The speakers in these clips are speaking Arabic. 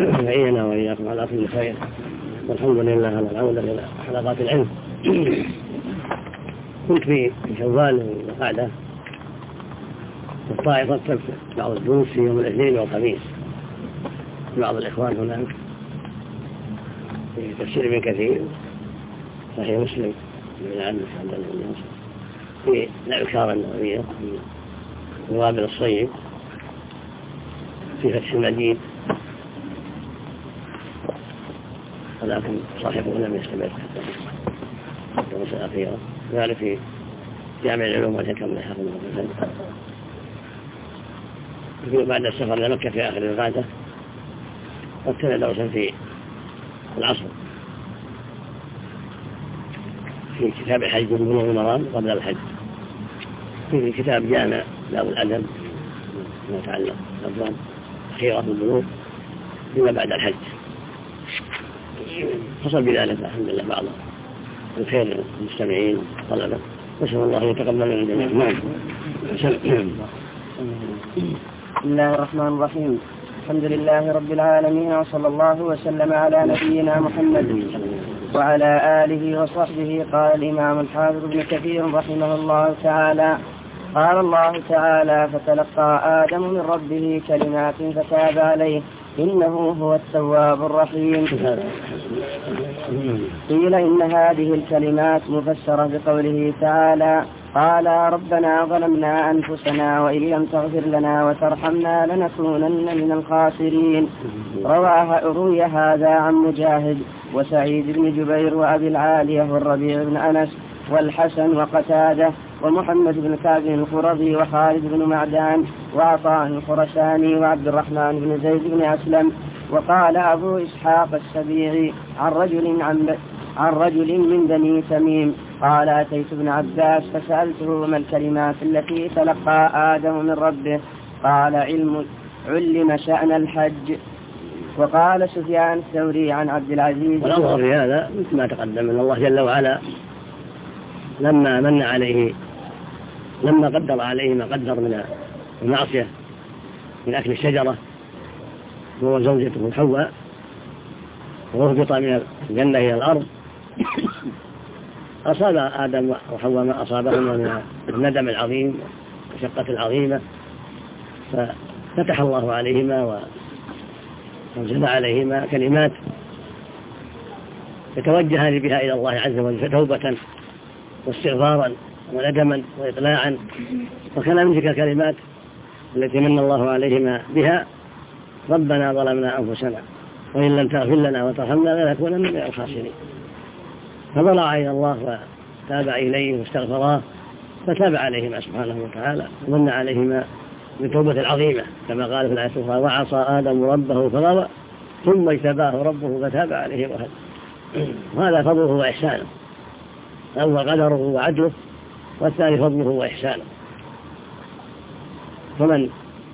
يعيننا وإياكم على كل خير، والحمد لله على العودة إلى حلقات العلم. كنت في شوال وقعدة والطائفة تكتب بعض الدروس في يوم الاثنين والخميس، بعض الإخوان هناك في تفسير ابن كثير صحيح مسلم من عنه في الأذكار النووية في وابل الصيب في فتح المجيد، ولكن صاحبه لم يستمر حتى الدروس الأخيرة. ذلك في جامع العلوم والحكم لحافظ المغرب. يقول بعد السفر لمكة في آخر الغادة وابتدى درسا في العصر في كتاب الحج بلوغ المرام قبل الحج، في كتاب جامع باب الأدب ما يتعلق بالأبواب الأخيرة في البلوغ فيما بعد الحج. حصل بذلك الحمد لله بعض الخير المستمعين طلبة، نسأل الله أن يتقبل من الجميع. بسم الله الرحمن الرحيم. الحمد لله رب العالمين، وصلى الله وسلم على نبينا محمد وعلى آله وصحبه. قال الإمام الحافظ ابن كثير رحمه الله تعالى: قال الله تعالى: فتلقى آدم من ربه كلمات فتاب عليه إنه هو التواب الرحيم. قيل إن هذه الكلمات مفسرة بقوله تعالى: قال ربنا ظلمنا أنفسنا وإن لم تغفر لنا وترحمنا لنكونن من الخاسرين. روي هذا عن مجاهد وسعيد بن جبير وأبي العالية والربيع بن أنس والحسن وقتادة ومحمد بن كعب القرظي وخالد بن معدان وعطاء الخرساني وعبد الرحمن بن زيد بن أسلم. وقال أبو إسحاق السبيعي عن رجل من بني تميم قال: أتيت ابن عباس فسألته ما الكلمات التي تلقى آدم من ربه؟ قال: علم شأن الحج. وقال سفيان الثوري عن عبد العزيز. والأمر في هذا مثل ما تقدم أن الله جل وعلا لما من عليه، لما قدر عليه ما قدر من المعصية من أكل الشجرة هو زوجته حواء، وهبط من الجنة إلى الأرض، أصاب آدم وحواء ما أصابهما من الندم العظيم والشقة العظيمة، ففتح الله عليهما وانزل عليهما كلمات يتوجهان بها إلى الله عز وجل توبة واستغفارا وندما وإطلاعا. وكان من تلك الكلمات التي من الله عليهما بها: ربنا ظلمنا أنفسنا وإن لم تغفر لنا وترحمنا لنكونن من الخاسرين. فضرع إلى الله وتاب إليه واستغفراه فتاب عليهما سبحانه وتعالى ومن عليهما بالتوبة العظيمة كما قال في الآية الأخرى: وعصى آدم ربه فغوى ثم اجتباه ربه فتاب عليه وهدى. وهذا فضله وإحسانه، أول قدره وعدله، والثاني فضله وإحسانه. فمن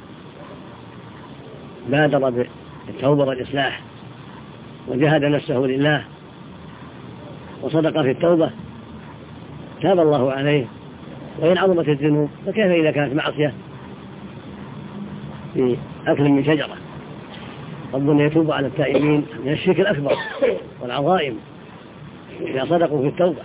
بادر بالتوبة والإصلاح وجاهد نفسه لله وصدق في التوبة تاب الله عليه. وإن عظمت الذنوب فكيف إذا كانت معصية في أكل من شجرة؟ ربنا يتوب على التائبين من الشرك الأكبر والعظائم إذا صدقوا في التوبة.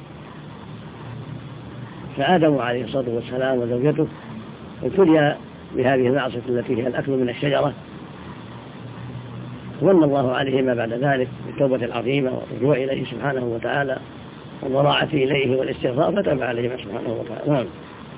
فآدم عليه الصلاة والسلام وزوجته ابتلي بهذه المعصية التي هي الأكل من الشجرة، ومن الله عليهما بعد ذلك بالتوبة العظيمة والرجوع إليه سبحانه وتعالى والضراعة إليه والاستغفار فتاب عليهما سبحانه وتعالى.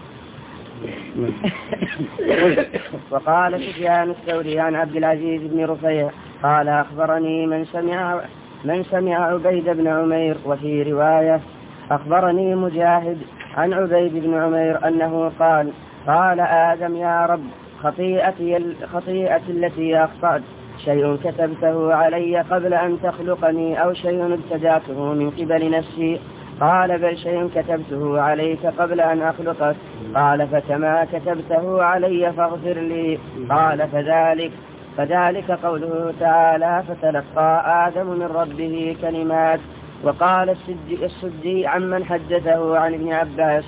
وقال سفيان الثوري عن عبد العزيز بن رفيع قال: أخبرني من سمع عبيد بن عمير. وفي رواية: أخبرني مجاهد عن عبيد بن عمير أنه قال آدم: يا رب، خطيئتي التي أخطأت شيء كتبته علي قبل أن تخلقني أو شيء ابتدعته من قبل نفسي؟ قال: بل شيء كتبته عليك قبل أن أخلقك. قال: فكما كتبته علي فاغفر لي. قال: فذلك قوله تعالى: فتلقى آدم من ربه كلمات. وقال السدي عمن حدثه عن ابن عباس: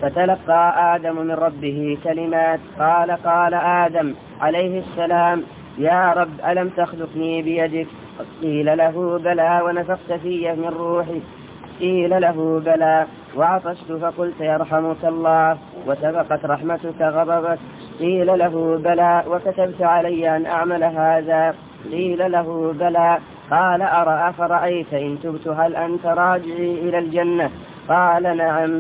فتلقى آدم من ربه كلمات. قال آدم عليه السلام: يا رب ألم تخلقني بيدك؟ قيل له بلى ونفخت في من روحي. قيل له بلى وعطشت فقلت يرحمك الله وسبقت رحمتك غضبك. قيل له بلى وكتبت علي أن أعمل هذا. قيل له بلى قال أفرأيت إن تبت هل أنت راجعي إلى الجنة؟ قال نعم.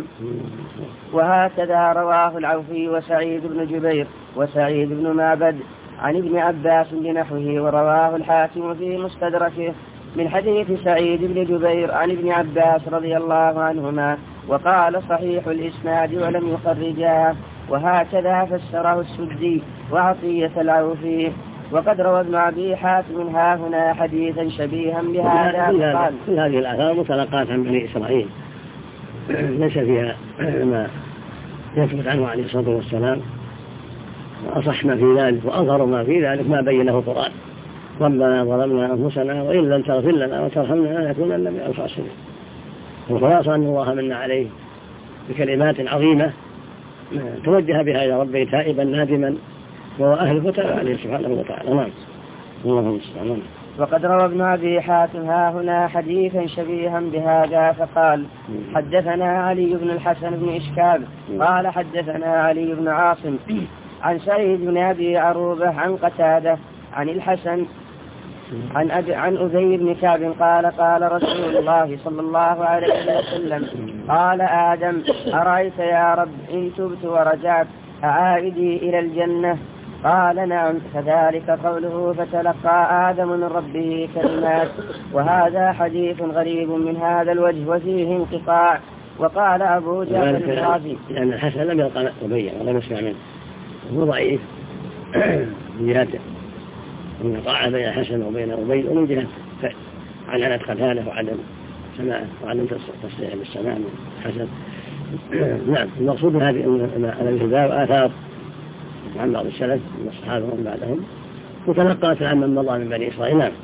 وهكذا رواه العوفي وسعيد بن جبير وسعيد بن معبد عن ابن عباس بنحوه، ورواه الحاكم في مستدركه من حديث سعيد بن جبير عن ابن عباس رضي الله عنهما، وقال صحيح الإسناد ولم يخرجاه. وهكذا فسره السدي وعطية العوفي. وقد روى ابن أبي حاتم هاهنا حديثا شبيها بهذا قال: كل هذه الآثار متلقاة عن بني إسرائيل ليس فيها ما يثبت عنه عليه الصلاة والسلام، وأصح ما في ذلك وأظهر ما في ذلك ما بينه القرآن: ربنا ظلمنا أنفسنا وإن لم تغفر لنا وترحمنا لنكونن من الخاسرين. والخلاصة أن الله من عليه بكلمات عظيمة توجه بها إلى ربه تائبا نادما وهو أهل فتاب عليه سبحانه وتعالى. نعم. اللهم استعان. وقد روى ابن أبي حاتم هاهنا حديثا شبيها بهذا فقال: حدثنا علي بن الحسن بن إشكاب قال حدثنا علي بن عاصم عن سعيد بن أبي عروبة عن قتادة عن الحسن عن أبي بن كعب قال: قال رسول الله صلى الله عليه وسلم: قال آدم: أرأيت يا رب إن تبت ورجعت أعائدي إلى الجنة؟ قال: نعم. فذلك قوله: فتلقى آدم من ربه كلمات. وهذا حديث غريب من هذا الوجه وفيه انقطاع. وقال أبو جعفر الرازي: لأن الحسن لم يلقى أبي ولم يسمع منه، هو ضعيف من جهة انقطاع بين الحسن وبين أبي، ومن جهة عنعنة قتاله وعدم سماعه وعدم تصريح بالسماع من الحسن. نعم. المقصود من هذه الباب آثار عن بعض السلف من الصحابة ومن بعدهم وتلقات عن من مضى من بني إسرائيل. نعم.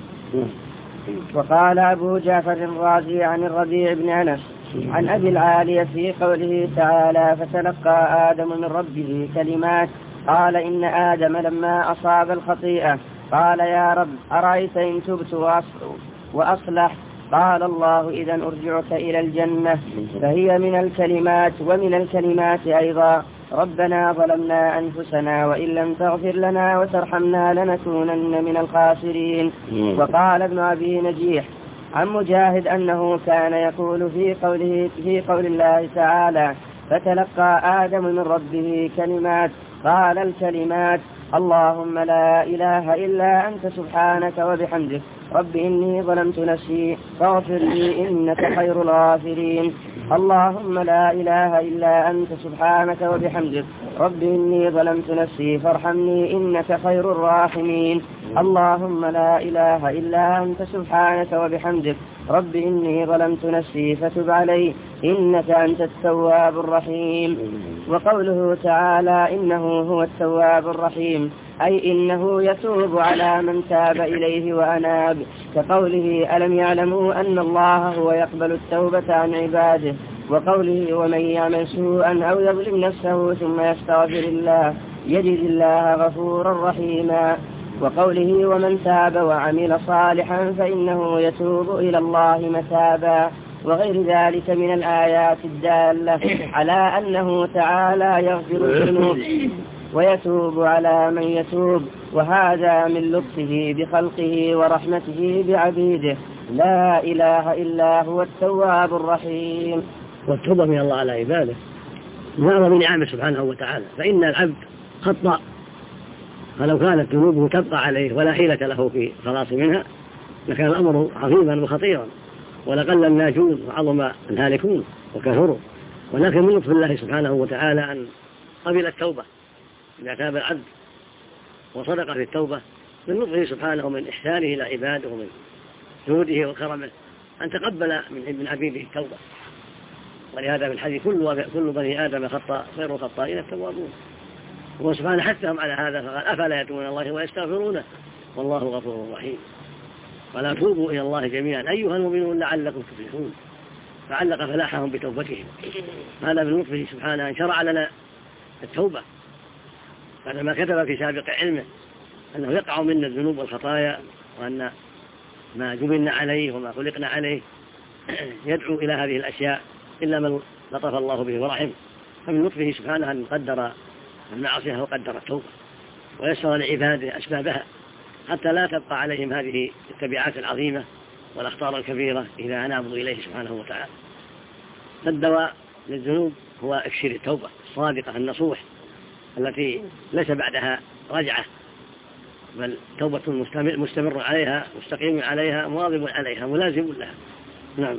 وقال أبو جعفر الرازي عن الربيع بن أنس عن أبي العالية في قوله تعالى: فتلقى آدم من ربه كلمات. قال: إن آدم لما أصاب الخطيئة قال: يا رب أرأيت إن تبت وأصلح؟ قال الله: إذا أرجعك إلى الجنة. فهي من الكلمات. ومن الكلمات أيضا: ربنا ظلمنا أنفسنا وإن لم تغفر لنا وترحمنا لنكونن من الخاسرين. وقال ابن أبي نجيح عن مجاهد أنه كان يقول في قول الله تعالى: فتلقى آدم من ربه كلمات. قال: الكلمات: اللهم لا إله إلا أنت سبحانك وبحمدك رب إني ظلمت نفسي فاغفر لي إنك خير الغافرين. اللهم لا إله إلا أنت سبحانك وبحمدك رب إني ظلمت نفسي فارحمني إنك خير الراحمين. اللهم لا إله إلا أنت سبحانك وبحمدك رب إني ظلمت نفسي فتب علي إنك أنت التواب الرحيم. وقوله تعالى: إنه هو التواب الرحيم، أي إنه يتوب على من تاب إليه وأناب، كقوله: ألم يعلموا أن الله هو يقبل التوبة عن عباده. وقوله: ومن يعمل سوءا أو يظلم نفسه ثم يستغفر الله يجد الله غفورا رحيما. وقوله: ومن تاب وعمل صالحا فإنه يتوب إلى الله متابا. وغير ذلك من الآيات الدالة على أنه تعالى يغفر الذنوب ويتوب على من يتوب، وهذا من لطفه بخلقه ورحمته بعبيده. لا إله إلا هو التواب الرحيم. والتوبة من الله على عباده من أعظم نعمه سبحانه وتعالى، فإن العبد خطأ، فلو كانت ذنوبه تبقى عليه ولا حيلة له في خلاص منها لكان الأمر عظيما وخطيرا، ولقل الناجون وعظم الهالكون وكثروا. ولكن من لطف الله سبحانه وتعالى أن قبل التوبة إذا تاب العبد وصدق في التوبة، من لطفه سبحانه ومن إحسانه إلى عباده ومن جوده وكرمه أن تقبل من عبيده التوبة. ولهذا في الحديث: كل بني آدم خطاء خير الخطائين التوابون. هو سبحانه حثهم على هذا فقال: أفلا يتوبون الله ويستغفرونه والله غفور رحيم. ولا توبوا إلى الله جميعا أيها المؤمنون لعلكم تفلحون، فعلق فلاحهم بتوبتهم. هذا من لطفه سبحانه أن شرع لنا التوبة بعدما كتب في سابق علمه أنه يقع منا الذنوب والخطايا، وأن ما جبلنا عليه وما خلقنا عليه يدعو إلى هذه الأشياء إلا من لطف الله به ورحم. فمن لطفه سبحانه أن قدر المعصية وقدر التوبة ويسر لعباده أسبابها حتى لا تبقى عليهم هذه التبعات العظيمة والأخطار الكبيرة إذا أنابوا إليه سبحانه وتعالى. فالدواء للذنوب هو إكسير التوبة الصادقة النصوح التي ليس بعدها رجعة، بل توبة مستمر عليها مستقيم عليها مواظب عليها ملازم لها. نعم.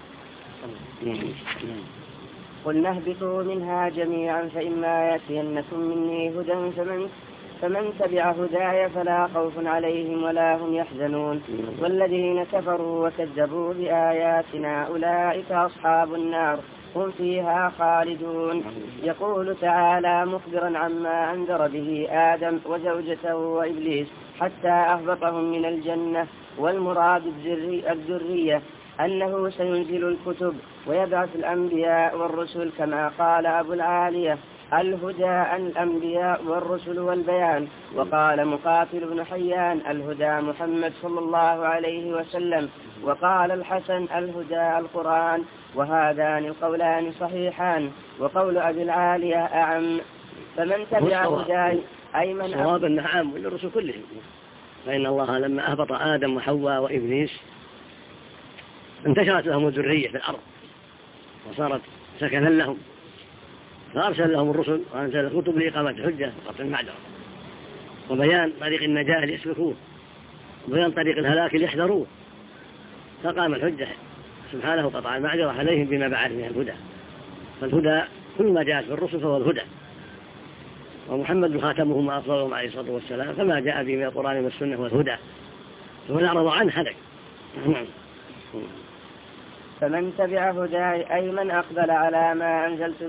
قلنا اهبطوا منها جميعا فإما يأتينكم مني هدى فمن تبع هداي فلا خوف عليهم ولا هم يحزنون والذين كفروا وكذبوا بآياتنا أولئك أصحاب النار هم فيها خالدون. يقول تعالى مخبرا عما أنذر به آدم وزوجته وإبليس حتى أهبطهم من الجنة، والمراد الذرية أنه سينزل الكتب ويبعث الأنبياء والرسل كما قال أبو العالية الهدى الأنبياء والرسل والبيان. وقال مقاتل بن حيان الهدى محمد صلى الله عليه وسلم. وقال الحسن الهدى القرآن. وهذان القولان صحيحان، وقول أبي العالية أعم. فمن تبع هداي أي من صواب النعام للرسل كلهم، فإن الله لما أهبط آدم وحواء وإبليس انتشرت لهم الذرية في الأرض وصارت سكنا لهم، فأرسل لهم الرسل وأنزل الكتب لإقامة الحجة وقطع المعذرة وبيان طريق النجاة ليسلكوه وبيان طريق الهلاك ليحذروه، فقام الحجة سبحانه وقطع المعذرة عليهم بما بعث من الهدى. فالهدى كل ما جاءت بالرسل فهو الهدى، ومحمد خاتمهم وأفضلهم عليه الصلاة والسلام فما جاء به من القرآن والسنة والهدى، فمن أعرض عنه هلك. فمن تبع هداي أي من أقبل على ما أنزلت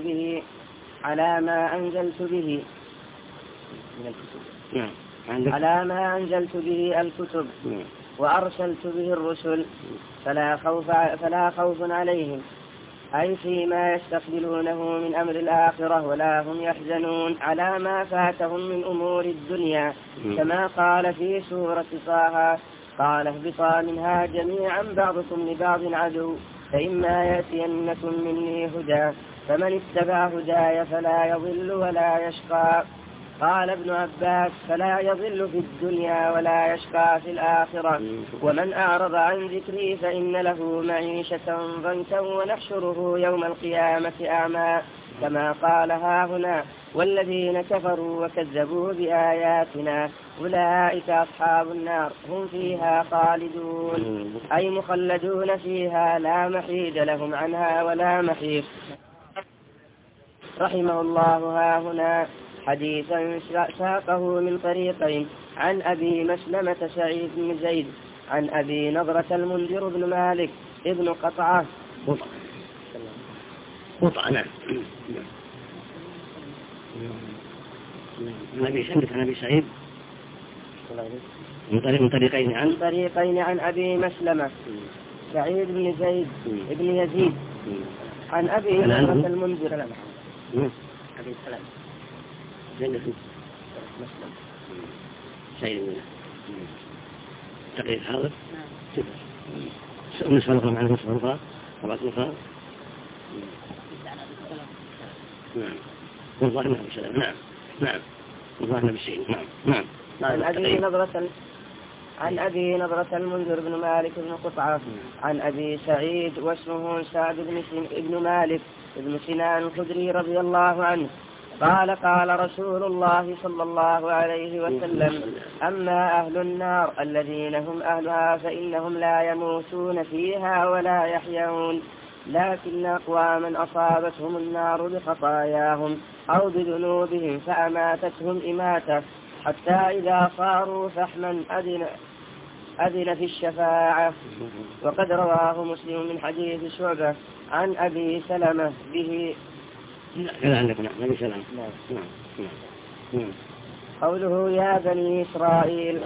به من الكتب، على ما أنزلت به الكتب وأرسلت به الرسل فلا خوف عليهم أي فيما يستقبلونه من أمر الآخرة ولا هم يحزنون على ما فاتهم من أمور الدنيا، كما قال في سورة طه قال اهبطا منها جميعا بعضكم لبعض عدو فإما يأتينكم مني هدى فمن اتبع هداي فلا يضل ولا يشقى. قال ابن عباس فلا يضل في الدنيا ولا يشقى في الآخرة. ومن أعرض عن ذكري فإن له معيشة ضنكا ونحشره يوم القيامة أعمى، كما قال هاهنا والذين كفروا وكذبوا بآياتنا أولئك أصحاب النار هم فيها خالدون أي مخلدون فيها لا محيد لهم عنها ولا محيص. رحمه الله هاهنا حديثا ساقه من طريقين عن أبي مسلمة سعيد بن زيد عن أبي نضرة المنذر بن مالك ابن قطعة نعم نبي سعيد من طريقين عن أبي مسلمة سعيد بن زيد ابن يزيد عن أبي نضرة المنذر أبي سلام مسلم سعيد بن تقريب حاضر نصف الأخرى معنا نصف الأخرى طبعا الأخرى نعم والله نعم سلام نعم والله نبي سعيد نعم عن أبي نضرة المنذر بن مالك بن قطعة عن أبي سعيد واسمه سعد بن مالك بن سنان الخدري رضي الله عنه قال قال رسول الله صلى الله عليه وسلم أما أهل النار الذين هم أهلها فإنهم لا يموتون فيها ولا يحيون، لكن أقواما أصابتهم النار بخطاياهم أو بذنوبهم فأماتتهم إماتة حتى إذا صاروا فحما أذن في الشفاعة. وقد رواه مسلم من حديث شعبة عن أبي سلمة به قوله يا بني إسرائيل.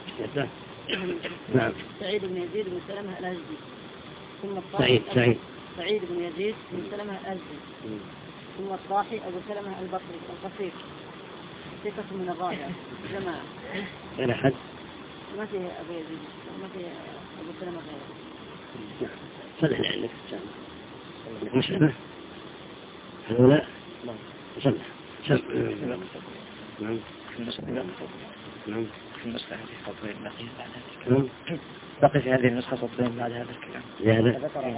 نعم. سعيد بن يزيد بن سلمة الأزدي ثم سعيد بن يزيد بن سلمة الأزدي ثم الطاحي أبو سلمة البصري القصير في قسم من الرابع جماعة غير أحد ما في أبو يزيد ما في أبو سلمة غيره. صلح لعلك مسلمة هؤلاء صلح نعم نعم في النسخة هذه سطرين بقي بعد هذا الكلام. بقي في هذه النسخة سطرين بعد هذا الكلام.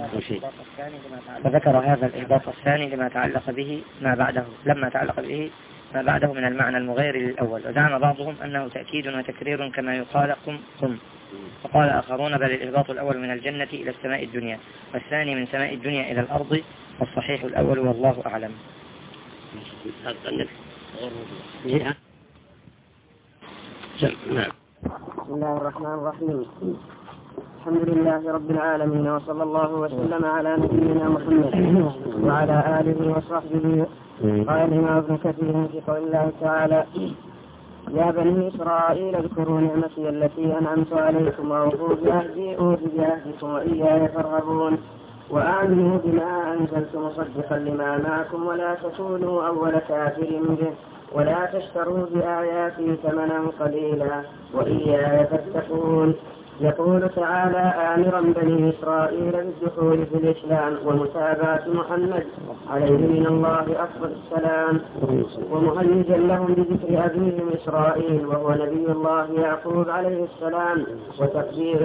فذكر هذا الإهباط الثاني لما تعلق به ما بعده لما تعلق به ما بعده من المعنى المغير للأول. وزعم بعضهم أنه تأكيد وتكرير كما يقال قم. وقال آخرون بل الإهباط الأول من الجنة إلى السماء الدنيا والثاني من سماء الدنيا إلى الأرض والصحيح الأول والله أعلم. بسم الله الرحمن الرحيم. الحمد لله رب العالمين وصلى الله وسلم على نبينا محمد وعلى آله وصحبه. قال الإمام ابن كثير في قول الله تعالى يا بني إسرائيل اذكروا نعمتي التي أنعمت عليكم وأوفوا بعهدي أوف بعهدكم وإياي فارهبون وآمنوا بما أنزلت مصدقا لما معكم ولا تكونوا أول كافر به ولا تشتروا بآياتي ثمنا قليلا وإياي فاتقون. يقول تعالى آمرا بني إسرائيل بالدخول في الإسلام ومتابعة محمد عليه من الله أفضل السلام ومهيجا لهم بذكر أبيهم إسرائيل وهو نبي الله يعقوب عليه السلام وتقدير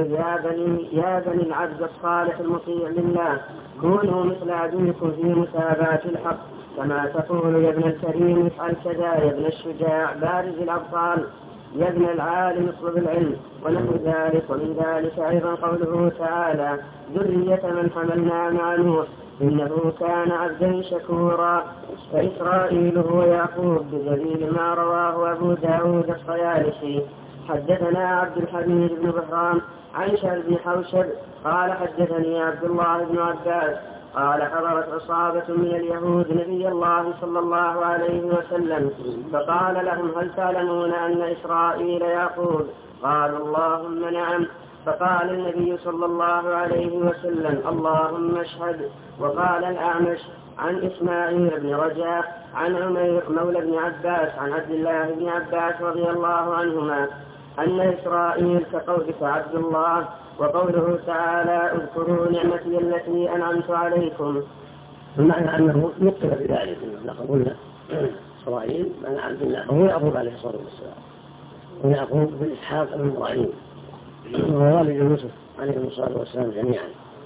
يا بني العبد الصالح المطيع لله كونوا مثل أبيكم في متابعة الحق كما تقول يا ابن الكريم افعل كذا يا ابن الشجاع بارز الأبطال يا ابن العالم اطلب العلم ونحو ذلك. ومن ذلك أيضا قوله تعالى ذرية من حملنا مع نوح إنه كان عبدا شكورا. فإسرائيل هو يعقوب بدليل ما رواه أبو داود الطيالسي. حدثنا عبد الحميد بن بهرام عن شهر بن حوشب قال حدثني عبد الله بن عباس قال حضرت عصابة من اليهود نبي الله صلى الله عليه وسلم فقال لهم هل تعلمون أن إسرائيل يعقوب؟ قالوا اللهم نعم. فقال النبي صلى الله عليه وسلم اللهم اشهد. وقال الأعمش عن إسماعيل بن رجاء عن عمير مولى بن عباس عن عبد الله بن عباس رضي الله عنهما أن إسرائيل كقولك عبد الله. وقوله تعالى اذكروا نعمتي التي أنعمت عليكم المعنى أنه نقل بذلك لقد قلنا إسرائيل من عبد الله هو يعقوب عليه الصلاة والسلام ويعقوب بن إسحاق بن إبراهيم ووالد يوسف عليه الصلاة والسلام جميعا.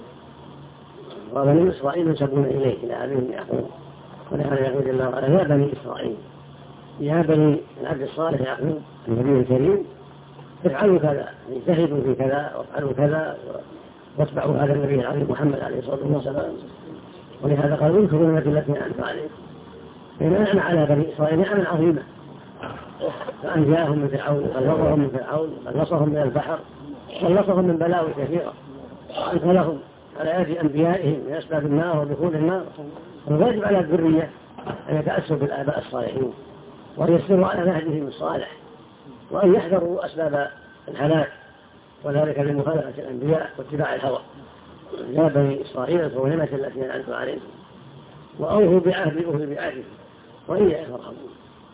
وبني إسرائيل ينسبون إليه إلى أبيهم يعقوب ولهذا يقول الله تعالى يا بني إسرائيل يا بني العبد الصالح يعقوب النبي الكريم افعلوا كذا اجتهدوا في كذا وافعلوا كذا واتبعوا هذا النبي العظيم محمد عليه الصلاة والسلام. ولهذا قال اذكروا نعمتي التي أنعمت عليكم فإن على بني إسرائيل نعمة عظيمة فأنجاهم من فرعون خلصهم من فرعون خلصهم من البحر خلصهم من بلاوي كثيرة وأنزلهم على يد أنبيائهم من أسباب النار ودخول النار. ويجب على الذرية أن يتأسوا بالآباء الصالحين ويسيروا على نهجهم الصالح وأن يحذروا أسباب الهلاك وذلك بمخالفة الأنبياء واتباع الهوى. يا بني إسرائيل اذكروا نعمتي التي أنعمت عليكم وأوفوا بعهدي أوفي بعهدكم وإياي فارهبون.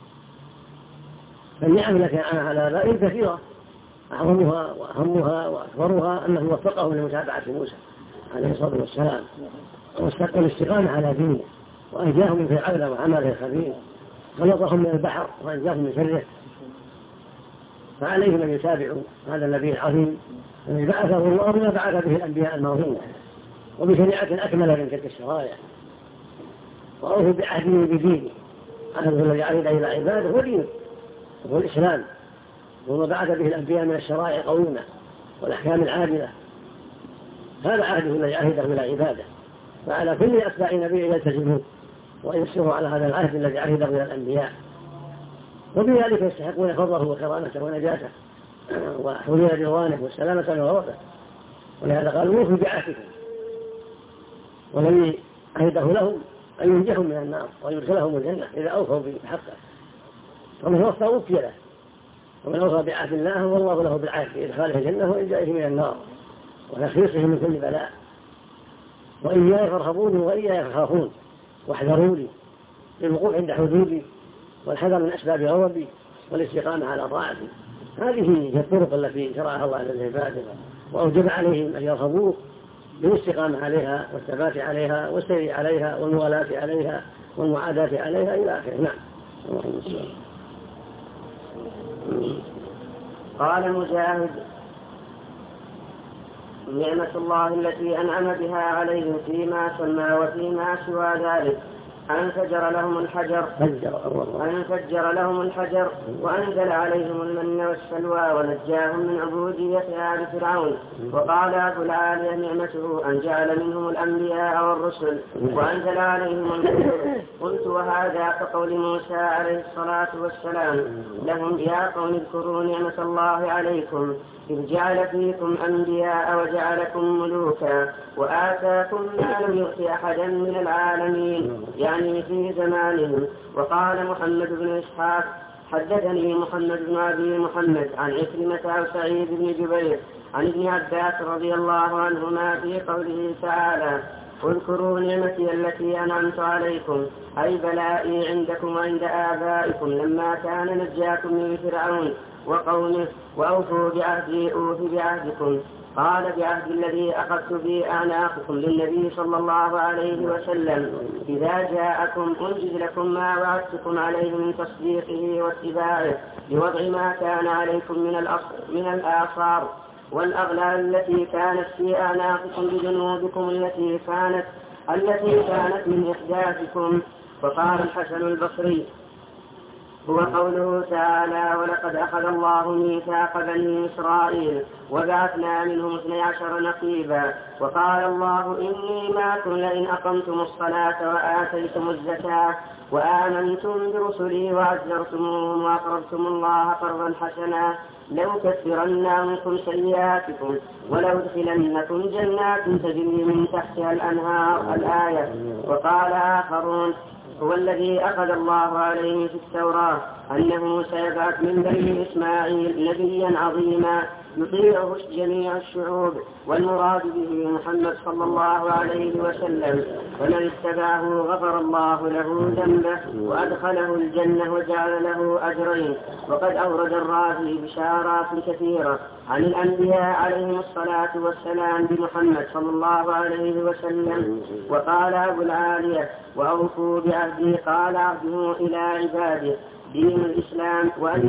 فالنعم التي أنعم على آبائهم كثيرة أعظمها وأهمها وأكبرها أنه وفقهم لمتابعة موسى عليه الصلاة والسلام والاستقامة على دينه وأنجاهم من فرعون وعمله الخبيث خلصهم من البحر وأنجاهم من شره. فعليهم أن يتابعوا هذا النبي العظيم الذي بعثه الله ما بعث به الأنبياء الماضين وبشريعة أكمل من تلك الشرائع وأوفوا بعهده بدينه. عهده الذي عهد إلى عباده هو دينه وهو الإسلام وما بعث به الأنبياء من الشرائع قويمة والأحكام العادلة. هذا عهده الذي عهده إلى عباده فعلى كل أتباع نبي يلتزمون ويسروا على هذا العهد الذي عهده إلى الأنبياء وبذلك يستحقون فضله وكرامته ونجاته وحلول رضوانه والسلامة من غضبه. ولهذا قال وفوا بعهدكم والذي عهده لهم أن ينجهم من النار ويدخلهم الجنة إذا أوفوا بحقه. ومن وفى وفي له ومن أوفى بعهد الله والله له بالعهد بإدخاله الجنة وإنجائه من النار وتخليصه من كل بلاء. وإياي فارهبوني وإياي فخافون واحذروني للوقوع عند حدودي والحذر من أسباب غضبي والاستقامة على طاعته. هذه هي الطرق التي شرعها الله للعباد وأوجب عليهم أن يرغبوه بالاستقامة عليها والثبات عليها والسير عليها والموالاة عليها والمعاداة عليها إلى آخره. نعم. قال مجاهد: نعمة الله التي أنعم بها عليهم فيما سمى وفيما سوى ذلك أن فجر لهم الحجر وأنزل عليهم المن والسلوى ونجاهم من عبودية آل فرعون. وقال أبو العالية: نعمته أن جعل منهم الأنبياء والرسل وأنزل عليهم الكتب. قلت: وهذا كقول موسى عليه الصلاة والسلام لهم: يا قوم اذكروا نعمة الله عليكم إذ جعل فيكم أنبياء وجعلكم ملوكا وآتاكم ما لم يؤت أحدا من العالمين، يعني في زمانهم. وقال محمد بن إسحاق: حدثني محمد بن أبي محمد عن عكرمة أو سعيد بن جبير عن ابن عباس رضي الله عنهما في قوله تعالى: اذكروا نعمتي التي أنعمت عليكم، أي بلائي عندكم وعند آبائكم لما كان نجاكم من فرعون وقومه، وأوفوا بعهدي أوف بعهدكم. قال: بعهد الذي أخذت به أعناقكم للنبي صلى الله عليه وسلم إذا جاءكم أنجز لكم ما وعدتكم عليه من تصديقه واتباعه بوضع ما كان عليكم من الآثار والأغلال التي كانت في أعناقكم بذنوبكم التي كانت من إحداثكم. وقال الحسن البصري: هو قوله تعالى: ولقد أخذ الله ميثاق بني إسرائيل وبعثنا منهم 12 نقيبا. وقال الله: إني معكم لئن أقمتم الصلاة وآتيتم الزكاة وآمنتم برسلي وعزرتموهم وأقرضتم الله قرضا حسنا لأكفرن عنكم سيئاتكم ولأدخلنكم جنات تجري من تحتها الأنهار. الآية. وقال آخرون: هو الذي أخذ الله عليه في التوراة أنه سيبعث من بني إسماعيل نبيا عظيما يطيعه جميع الشعوب، والمراد به محمد صلى الله عليه وسلم، ومن اتبعه غفر الله له ذنبه وأدخله الجنة وجعل له أجرين. وقد أورد الرازي بشارات كثيرة عن الأنبياء عليهم الصلاة والسلام بمحمد صلى الله عليه وسلم. وقال أبو العالية: وأوفوا بعهده، قال عهده إلى عباده دين الإسلام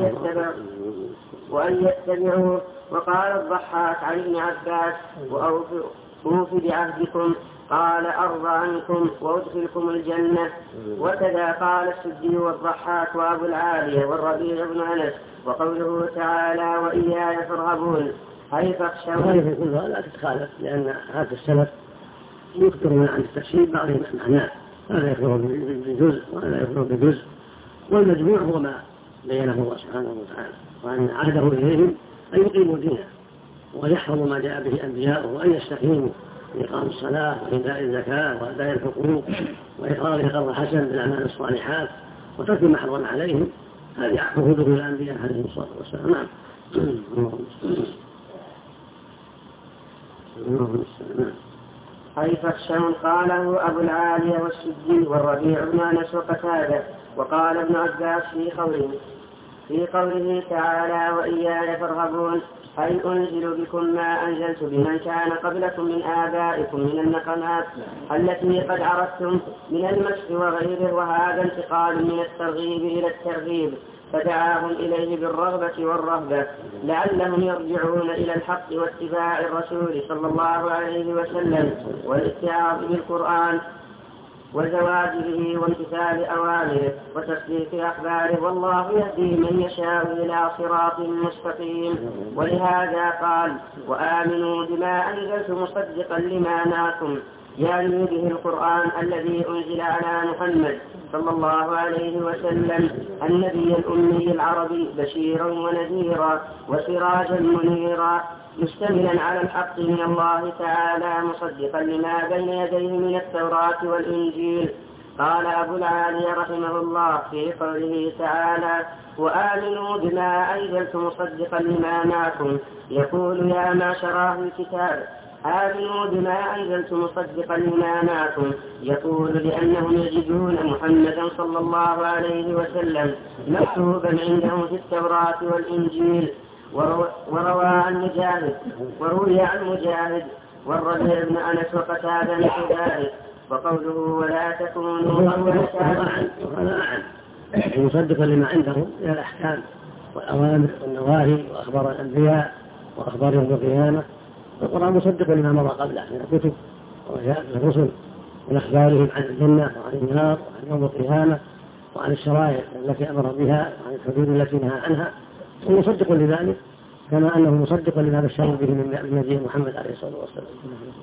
وأن يتبعوه. وقال الضحاك عن ابن عباس: وأوفوا بعهدكم، قال أرضى عنكم وأدخلكم الجنة. وكذا قال السدي والضحاك وأبو العالية والربيع بن أنس. وقوله تعالى: وإياي فارهبون، أي فاخشون. كلها لا تتخالف، لأن هذا السلف يكثر عن التفسير بعضهم معناه، هذا يكثر بجزء وهذا يكثر بجزء، والمجموع هو ما بينه الله سبحانه وتعالى، وأن عهده إليهم أن يقيموا دينه ويحفظوا ما جاء به أنبياؤه وأن يستقيموا بإقام الصلاة وإيتاء الزكاة وأداء الحقوق وإقرار قرض حسن بالأعمال الصالحات وترك ما حرم عليهم. هذه عهود الأنبياء عليهم الصلاة والسلام. نعم. أي فاخشون، قاله أبو العالية والسدي والربيع بن أنس وقتادة. وقال ابن عباس في قوله تعالى: وإياي فارهبون، أي أنزل بكم ما أنزلت بمن كان قبلكم من آبائكم من النقمات التي قد عرفتم من المسح وغيره. وهذا انتقال من الترغيب إلى الترغيب، فدعاهم إليه بالرغبة والرهبة لعلهم يرجعون إلى الحق واتباع الرسول صلى الله عليه وسلم والاتعاظ بالقرآن وزواجه وامتثال أوامره وتصديق أخباره، والله يهدي من يشاء إلى صراط مستقيم. ولهذا قال: وآمنوا بما أنزلت مصدقا لما معكم، يعني به القرآن الذي أنزل على محمد صلى الله عليه وسلم النبي الأمي العربي بشيرا ونذيرا وسراجا منيرا مشتملا على الحق من الله تعالى مصدقا لما بين يديه من التوراة والإنجيل. قال أبو العالية رحمه الله في قوله تعالى: وآمنوا بما أنزلت مصدقا لما معكم، يقول: يا معشر أهل الكتاب، آمنوا بما أنزلت مصدقا لما معكم يقول لأنهم يجدون محمدا صلى الله عليه وسلم مكتوبا عندهم في التوراة والإنجيل. وروي عن مجاهد والربيع بن أنس وقتادة مثل ذلك. وقوله ولا تكونوا أول شاهد مصدقا لما عندهم من الأحكام والأوامر والنواهي وأخبار الأنبياء وأخبار يوم القيامة. القرآن مصدق لما مضى قبله من الكتب وجاء الرسل من أخبارهم عن الجنة وعن النار وعن يوم القيامة وعن الشرائع التي أمر بها وعن الحدود التي نهى عنها. ومصدق لذلك كما أنه مصدق لما بشر به من نبي محمد عليه الصلاة والسلام.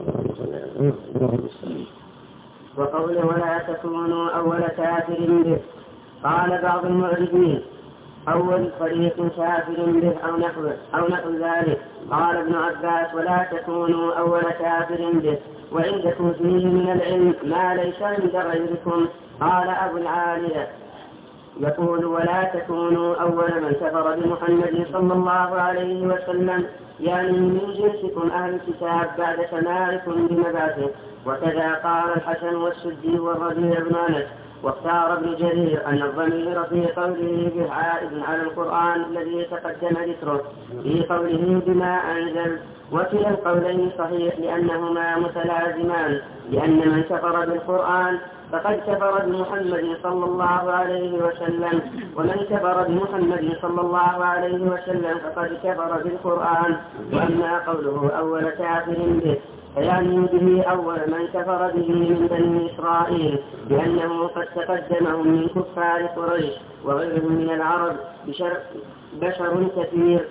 وقوله ولا تكونوا أول كافر به. قال بعض المعربين أول فريق كافر به أو نحو ذلك. قال ابن عباس ولا تكونوا أول كافر به وعندكم فيه من العلم ما ليس عند غيركم. قال أبو العالية يقول ولا تكونوا أول من كفر بمحمد صلى الله عليه وسلم يعني من جنسكم أهل الكتاب بعد سماعكم بمبعثه. وكذا قال الحسن والسدي والربيع بن أنس. واختار ابن جرير أن الضمير في قوله به عائد على القرآن الذي تقدم ذكره في قوله بما أنزل. وكلا القولين صحيح لأنهما متلازمان لأن من كفر بالقرآن فقد كفر بمحمد صلى الله عليه وسلم ومن كفر بمحمد صلى الله عليه وسلم فقد كفر بالقرآن. وأما قوله أول كافر به فيعني به أول من كفر به من بني إسرائيل لأنه قد تقدمهم من كفار قريش وغيرهم من العرب بشر كثير.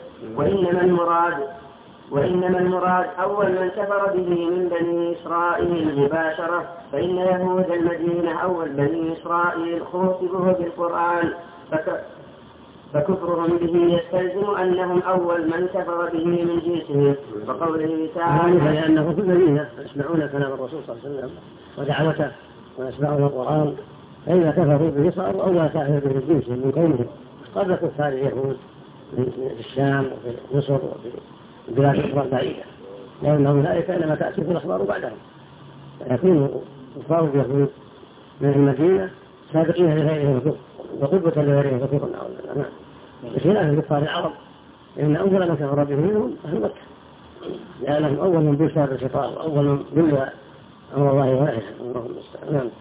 وإنما المراد أول من كفر به من بني إسرائيل مباشرة فإن يهود المدينة أول بني إسرائيل خوطبوه بالقرآن فكفرهم به يستلزم أنهم أول من كفر به من جنسهم. وقوله تعالى لأنه في المدينة يسمعون كلام الرسول صلى الله عليه وسلم ودعوته ويسمعون القرآن فإذا كفروا به صاروا أول كافر به من جنسهم من قومهم قبل كفار اليهود في الشام وفي مصر وفي البلاد الأخرى البعيدة لأنهم أولئك إنما تأتي في الأخبار بعدهم فيكون كفار اليهود من المدينة سابقين لغيرهم الكفر وقدوة لغيرهم الكفر بخلاف كفار العرب لأن أول من كفر به منهم أهل مكة لأنهم أول من بشر بالخطاب وأول من بلى أمر الله واحد. اللهم استعان.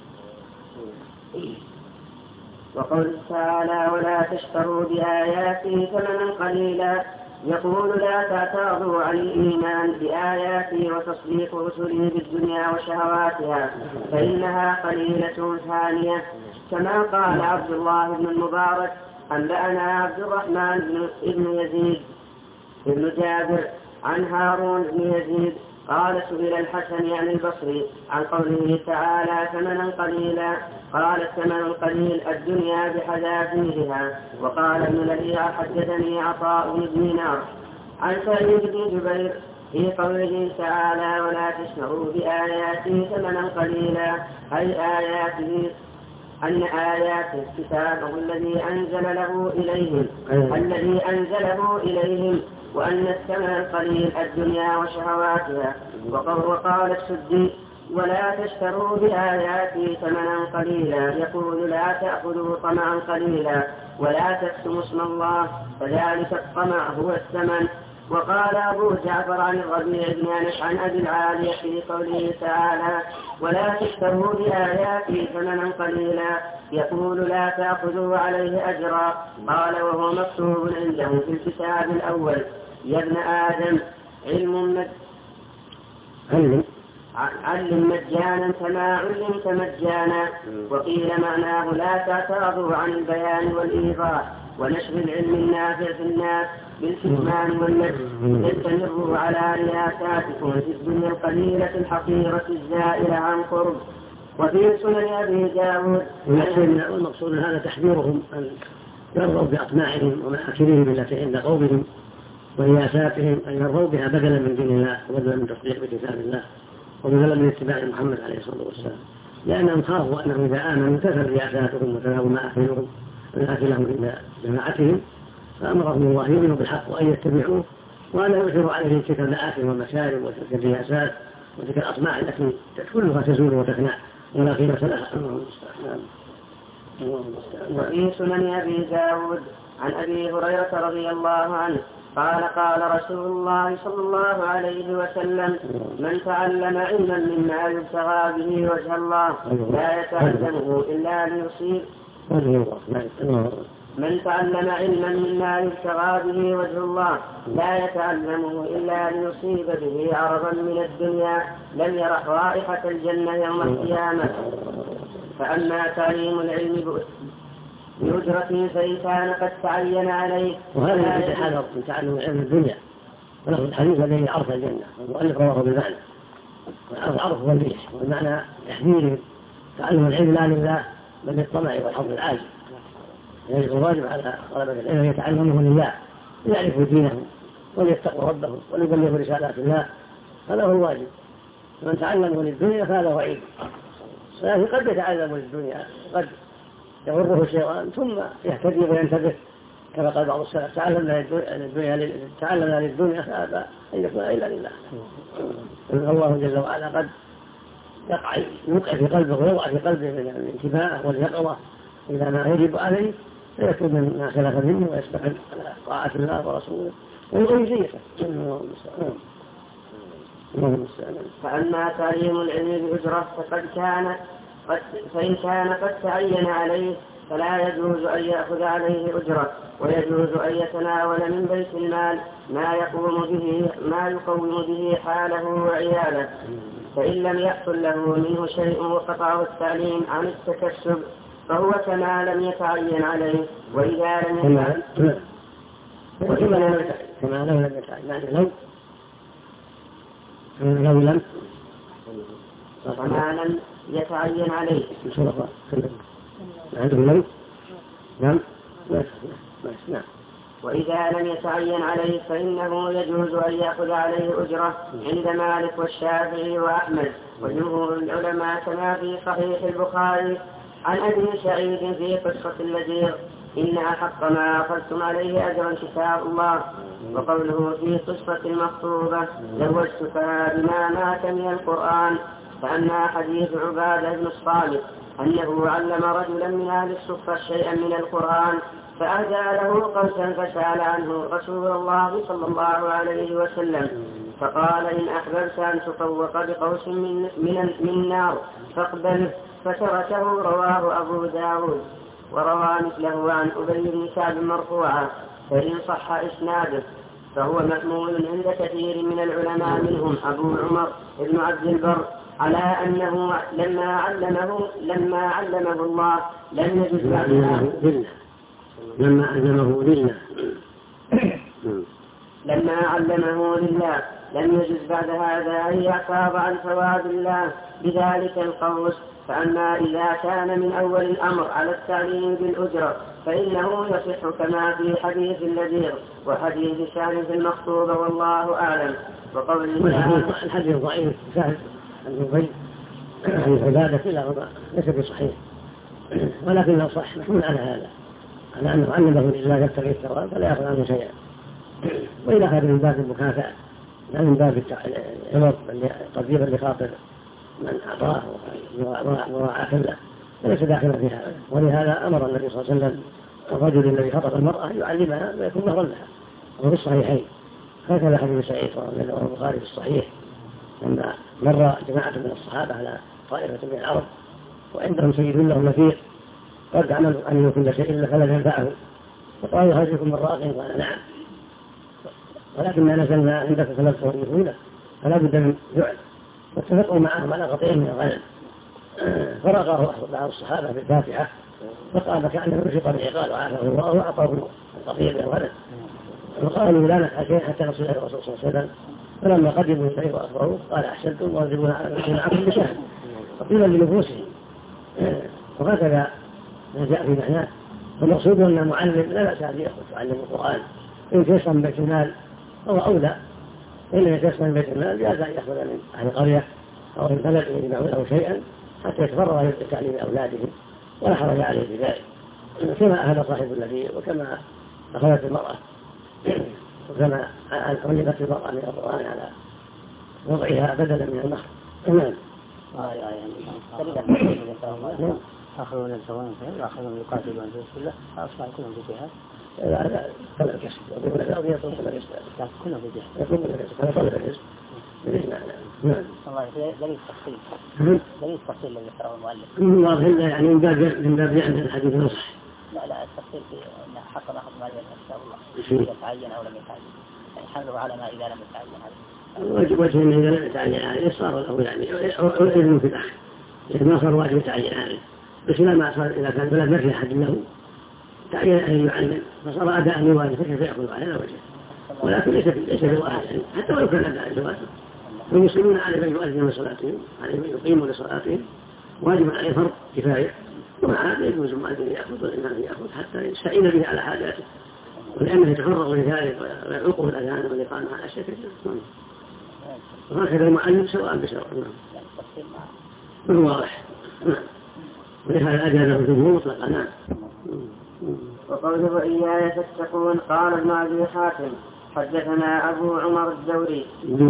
وقوله تعالى ولا تشتروا بآياتي ثمنا قليلا يقول لا تعترضوا عن الإيمان بآياتي وتصديق رسله بالدنيا وشهواتها فإنها قليلة ثانية. كما قال عبد الله بن المبارك أنبأنا عبد الرحمن بن يزيد بن جابر عن هارون بن يزيد قال سئل الحسن يعني البصري عن قوله تعالى ثمنا قليلا قال الثمن القليل الدنيا بحذافيرها. وقال ابن لهيعة حدثني عطاء بن دينار عن سعيد بن جبير في قوله تعالى ولا تشتروا بآياتي ثمنا قليلا أي آياته أن آياته كتابه الذي أنزله إليهم وأن الثمن القليل الدنيا وشهواتها. وقال السدي ولا تشتروا بآياتي ثمنا قليلا يقول لا تأخذوا طمعا قليلا ولا تكتموا اسم الله فذلك الطمع هو الثمن. وقال أبو جعفر عن الربيع بن أنس عن أبي العالية في قوله تعالى ولا تشتروا بآياتي ثمنا قليلا يقول لا تأخذوا عليه أجرا. قال وهو مكتوب عندهم في الكتاب الأول يا ابن آدم علم مجانا كما علمت مجانا. وقيل معناه لا تعترضوا عن البيان والإيضاح ونشر العلم النافع في الناس بالكتمان والنجم استمروا على رياساتكم في الدنيا القليلة الحقيرة الزائلة عن قرب. وفي سنن أبي داود والمقصود هذا تحذيرهم أن يرضوا بأطماعهم ومآكلهم التي عند قومهم ورياساتهم أن يرضوا بها بدلا من دين الله وبدلا من تصديق بكتاب الله وبدلا من اتباع محمد عليه الصلاة والسلام لأنهم خافوا أنهم إذا آمنوا تثر رياساتهم وتناول مآكلهم عند جماعتهم فأمرهم الله يؤمنوا بالحق وأن يتبعوه وأنا يؤثر عليه تلك المآكل والمشارب وتلك الرياسات وتلك الأطماع التي كلها تزول وتفنى ولا قيمة لها. وفي سنن أبي داود عن أبي هريرة رضي الله عنه قال قال رسول الله صلى الله عليه وسلم من تعلم علما مما يبتغى به وجه الله لا يتعلمه إلا ليصيب من تعلم علما مما يبتغى به وجه الله لا يتعلمه إلا ليصيب به عرضا من الدنيا لم يرح رائحة الجنة يوم القيامة. فأما تعليم العلم بأجرة فإن كان قد تعين عليه. وهذا يتحذر من تعلم علم الدنيا، ولفظ الحديث الذي عرف الجنة والمؤلف رواه بالمعنى، والعرف هو الريح، والمعنى تحذير تعلم العلم لا لله بل للطمع والحظ العاجل. يعني الواجب على طلبة العلم يتعلمه لله ليعرفوا دينهم وليتقوا ربهم وليبلغوا رسالات الله، هذا هو الواجب. من تعلمه للدنيا فهذا وعيد، لكن قد يتعلم للدنيا قد يغره الشيطان ثم يهتدي وينتبه، كما قال بعض السلف تعلمنا للدنيا فأبى أن يكون إلا لله. الله جل وعلا قد يوقع في قلبه ويوقع في قلبه من الانتباه واليقظة إلى ما يجب عليه، فيكون ما خلف منه ويستقل على طاعة الله ورسوله ويزيته. فأما تعليم العلم بأجرة فإن كان قد تعين عليه فلا يجوز أن يأخذ عليه أجرة، ويجوز أن يتناول من بيت المال ما يقوم به حاله وعياله، فإن لم يحصل له منه شيء وقطعه التعليم عن التكسب فهو كما لم يتعين عليه. وإذا لم يتعين عليه وإذا لم يتعين عليه فإنه يجوز أن يأخذ عليه أجرة عند مالك والشافعي وأحمد وجمهور العلماء، كما في صحيح البخاري عن أبي سعيد في قصة اللذيذ إن أحق ما أخذتم عليه أجرا كتاب الله، وقوله في قصة المخطوبة زوجتها بما مات من القرآن. فأما حديث عبادة بن الصامت أنه علم رجلا من أهل الصفة شيئا من القرآن فأهدى له قوسا فسأل عنه رسول الله صلى الله عليه وسلم فقال إن أحببت أن تطوق بقوس من نار فاقبله، فتركه. رواه أبو داود. وروى مثله عن أبي بن كعب مرفوعا، فإن صح إسناده فهو محمول عند كثير من العلماء منهم أبو عمر بن عبد البر على أنه لما علمه الله لم يجد بعدها لما علمه لله لم يجد بعد هذا أن يعتاض عن ثواب الله بذلك القوس. فأما إذا كان من أول الأمر على التعليم بالأجرة فإنه يصح كما في حديث اللذيذ وحديث شان في المخطوبة، والله أعلم. وقول الحديث ضعيف سهل النبي عن عبادة لا ليس بصحيح، ولكنه صح محمول على هذا، على أنه علمه لله يبتغي الثواب فلا يأخذ عنه شيئا، وإذا أخذ من باب المكافأة لا من باب العوض تقديرا لخاطر من أعطاه وراعاه له فليس داخلا في هذا. ولهذا أمر النبي صلى الله عليه وسلم الرجل الذي خطب المرأة يعلمها ويكون مهرا لها، وفي الصحيحين هكذا حديث سعيد رضي الله عنه البخاري في الصحيح لما مر جماعة من الصحابة على طائفة من العرب وعندهم سيد لهم نفير قد عملوا أن كل شيء إلا فلم ينفعه، فقالوا هل يكون من راق؟ قال نعم، ولكننا نزلنا عندك فنبصر النفولة فلا بد من جعل، واتفقوا معهم على قطيع من الغنم، فرقاه بعض الصحابة بالفاتحة فقال كأنه رشق بالعقال وعافه الله وأعطاه القطيع من الغنم، وقالوا لا نفعل شيء حتى نصل إلى الرسول صلى الله عليه وسلم. فلما قدموا إليه وأخبروه قال أحسنتم واجبون عنكم بشهر فقيلا لنفوسهم. وهكذا ما جاء في معناه. فالمقصود أن المعلم لا بأس أن يأخذ تعلم القرآن إن تيسر من بيت المال هو أولى، إن لم يتيسر من بيت المال جاز أن يأخذ من أهل القرية أو من بلد يجمعون له شيئا حتى يتفرغ لتعليم أولادهم ولا حرج عليه بذلك، كما أخذ صاحب النبي وكما أخذت المرأة كما علقت المرأة من القرآن على وضعها بدلا من المهر. تمام. آخرون يلتوون فيهم وآخرون يقاتلون في سبيل الله فأصبح كلهم في جهاد. لا طلب الكسب ويقول الأرض يطلب الرزق كلهم في جهاد. يطلب الرزق هذا طلب الرزق بالإجماع. نعم. الله دليل التفصيل دليل التفصيل الذي ذكره المؤلف. واضح يعني من باب يعني الحديث نصح. لا التفصيل في أن حق أخذ مال إن شاء الله إذا تعين أو لم يتعين يعني حمله على ما إذا لم يتعين هذا. وجه من إذا لم يتعين يعني صار له يعني إذن في الأخذ يعني ما صار واجب يتعين يعني بس ما صار إذا كان بلد ما في أحد له تعين أن يعلم فصار أداء لواجب فكيف يأخذ على وجهه ولكن ليس بالواجب حتى ولو كان أداء لواجب والمسلمون عليهم أن يؤذنوا لصلاتهم عليهم أن يقيموا لصلاتهم واجب عليه فرض كفاية ومع هذا يجوز المؤذن يأخذ والإمام يأخذ حتى يستعين به على حاجاته ولأنه يتفرغ لذلك ويعوقه الأذان والإقامة على أشياء كثيرة وهكذا المعلم سواء بسواء من واضح ولهذا أجازه الجمهور مطلقا. نعم. وقوله إياي تتقون قال ابن أبي حاتم حدثنا أبو عمر الدوري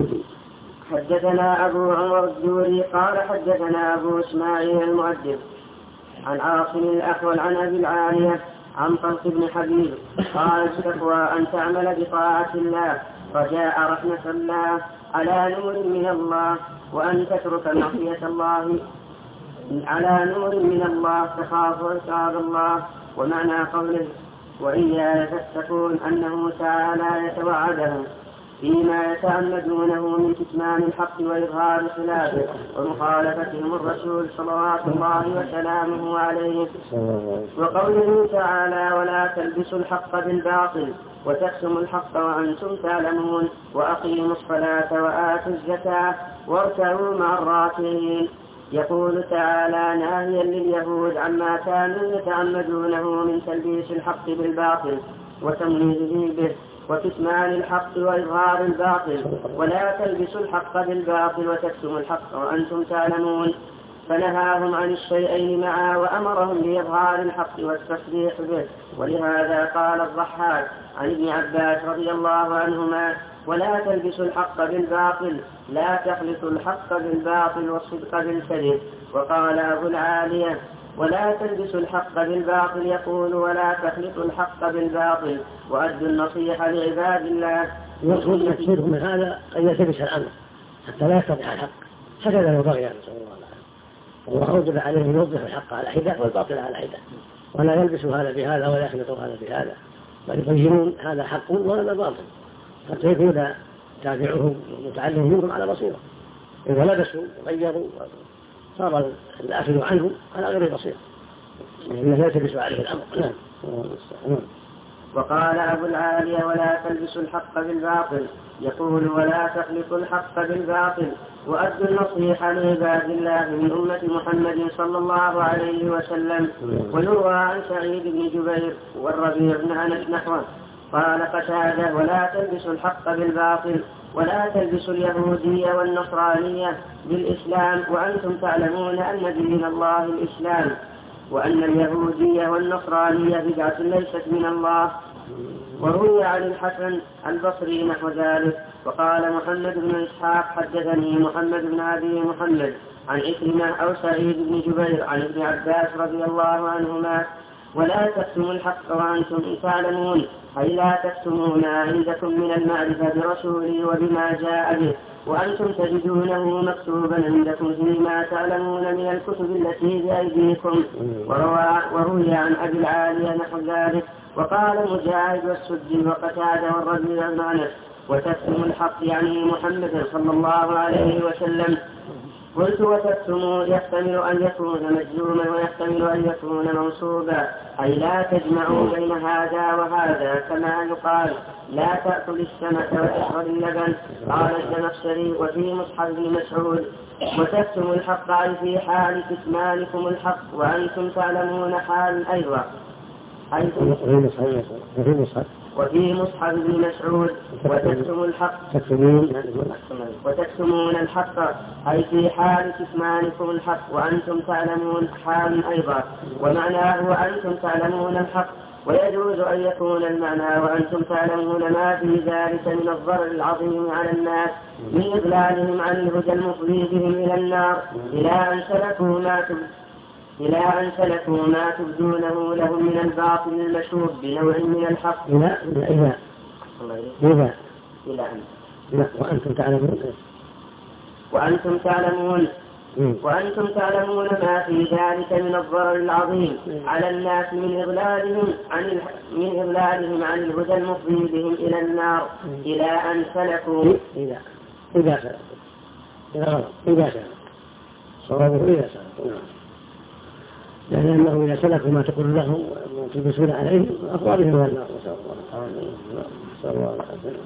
قال حدثنا أبو إسماعيل المؤدب عن عاصم الأحول عن أبي العالية عن طلق بن حبيب قال التقوى أن تعمل بطاعة الله رجاء رحمة الله على نور من الله وأن تترك معصية الله على نور من الله تخاف عقاب الله. ومعنى قوله وإياي تتقون أنه تعالى يتوعدهم فيما يتعمدونه من كتمان الحق وإظهار خلافه ومخالفتهم الرسول صلوات الله وسلامه عليه. وقوله تعالى ولا تلبسوا الحق بالباطل وتكتموا الحق وأنتم تعلمون وأقيموا الصلاة وآتوا الزكاة واركعوا مع الراكعين. يقول تعالى ناهيا لليهود عما كانوا يتعمدونه من تلبيس الحق بالباطل وتمويله به وكتمان الحق وإظهار الباطل ولا تلبسوا الحق بالباطل وتكتموا الحق وأنتم تعلمون. فنهاهم عن الشيئين معا وأمرهم بإظهار الحق والتصديق به. ولهذا قال الضحاك عن ابن عباس رضي الله عنهما ولا تلبسوا الحق بالباطل لا تخلطوا الحق بالباطل والصدق بالكذب. وقال أبو العالية ولا تلبسوا الحق بالباطل يقول ولا تخلطوا الحق بالباطل وأدوا النصيحة لعباد الله. يقصد مقصوده من هذا أن يلتبس الأمر حتى لا يتضح الحق هكذا لو بغي صلى الله عليه وسلم الله أوجب عليه أن يوضح الحق على حدة والباطل على حدة ولا يلبسوا هذا بهذا ولا يخلطوا هذا بهذا بل يبينون هذا حق وهذا باطل حتى يكون تابعهم ومتعلمهم منهم على بصيرة. إذا لبسوا وغيروا صار الأخذ عنه على غير بصيرة إنه يلتبس عليه الأمر. نعم. وقال أبو العالية ولا تلبسوا الحق بالباطل يقول ولا تخلطوا الحق بالباطل وأدوا النصيحة لعباد الله من أمة محمد صلى الله عليه وسلم. ويروى عن سعيد بن جبير والربيع بن أنس نحوه قال قتادة ولا تلبسوا الحق بالباطل ولا تلبسوا اليهودية والنصرانية بالإسلام وأنتم تعلمون أن دين الله الإسلام وأن اليهودية والنصرانية بدعة ليست من الله. وروي عن الحسن البصري نحو ذلك. وقال محمد بن إسحاق حدثني محمد بن أبي محمد عن عكرمة أو سعيد بن جبير عن ابن عباس رضي الله عنهما ولا تكتموا الحق وأنتم تعلمون أي لا تكتمون عندكم من المعرفة برسوله وبما جاء به وأنتم تجدونه مكتوبا عندكم فيما تعلمون من الكتب التي بأيديكم. وروي عن أبي العالية نحو ذلك. وقال مجاهد والسدي وقتادة والربيع بن أنس وتكتموا الحق يعني محمد صلى الله عليه وسلم. قلت وتكتموا يحتمل أن يكون مجزوما ويحتمل أن يكون منصوبا أي لا تجمعوا بين هذا وهذا كما يقال لا تأكل السمك وتشرب اللبن. قال الزمخشري وفي مصحف ابن مسعود وتكتموا الحق أي في حال كتمانكم الحق وأنتم تعلمون حال أيضا وفي مصحف ابن مسعود وتكتموا الحق وتكتمون الحق أي في حال كتمانكم الحق وأنتم تعلمون حال أيضا. ومعناه وأنتم تعلمون الحق ويجوز أن يكون المعنى وأنتم تعلمون ما في ذلك من الضرر العظيم على الناس من إضلالهم عن الهدى المفضي بهم إلى النار إلى أن سلكوا ما تبدونه لهم من الباطل المشهور بنوع من الحق. إلى أن وأنتم تعلمون ما في ذلك من الضرر العظيم على الناس من إضلالهم عن الهدى المفضي بهم إلى النار إلى أن سلكوا لأنه إذا سلكوا ما تقول لهم وتلبسون عليهم أقوى بهم النار. نسأل الله العافية.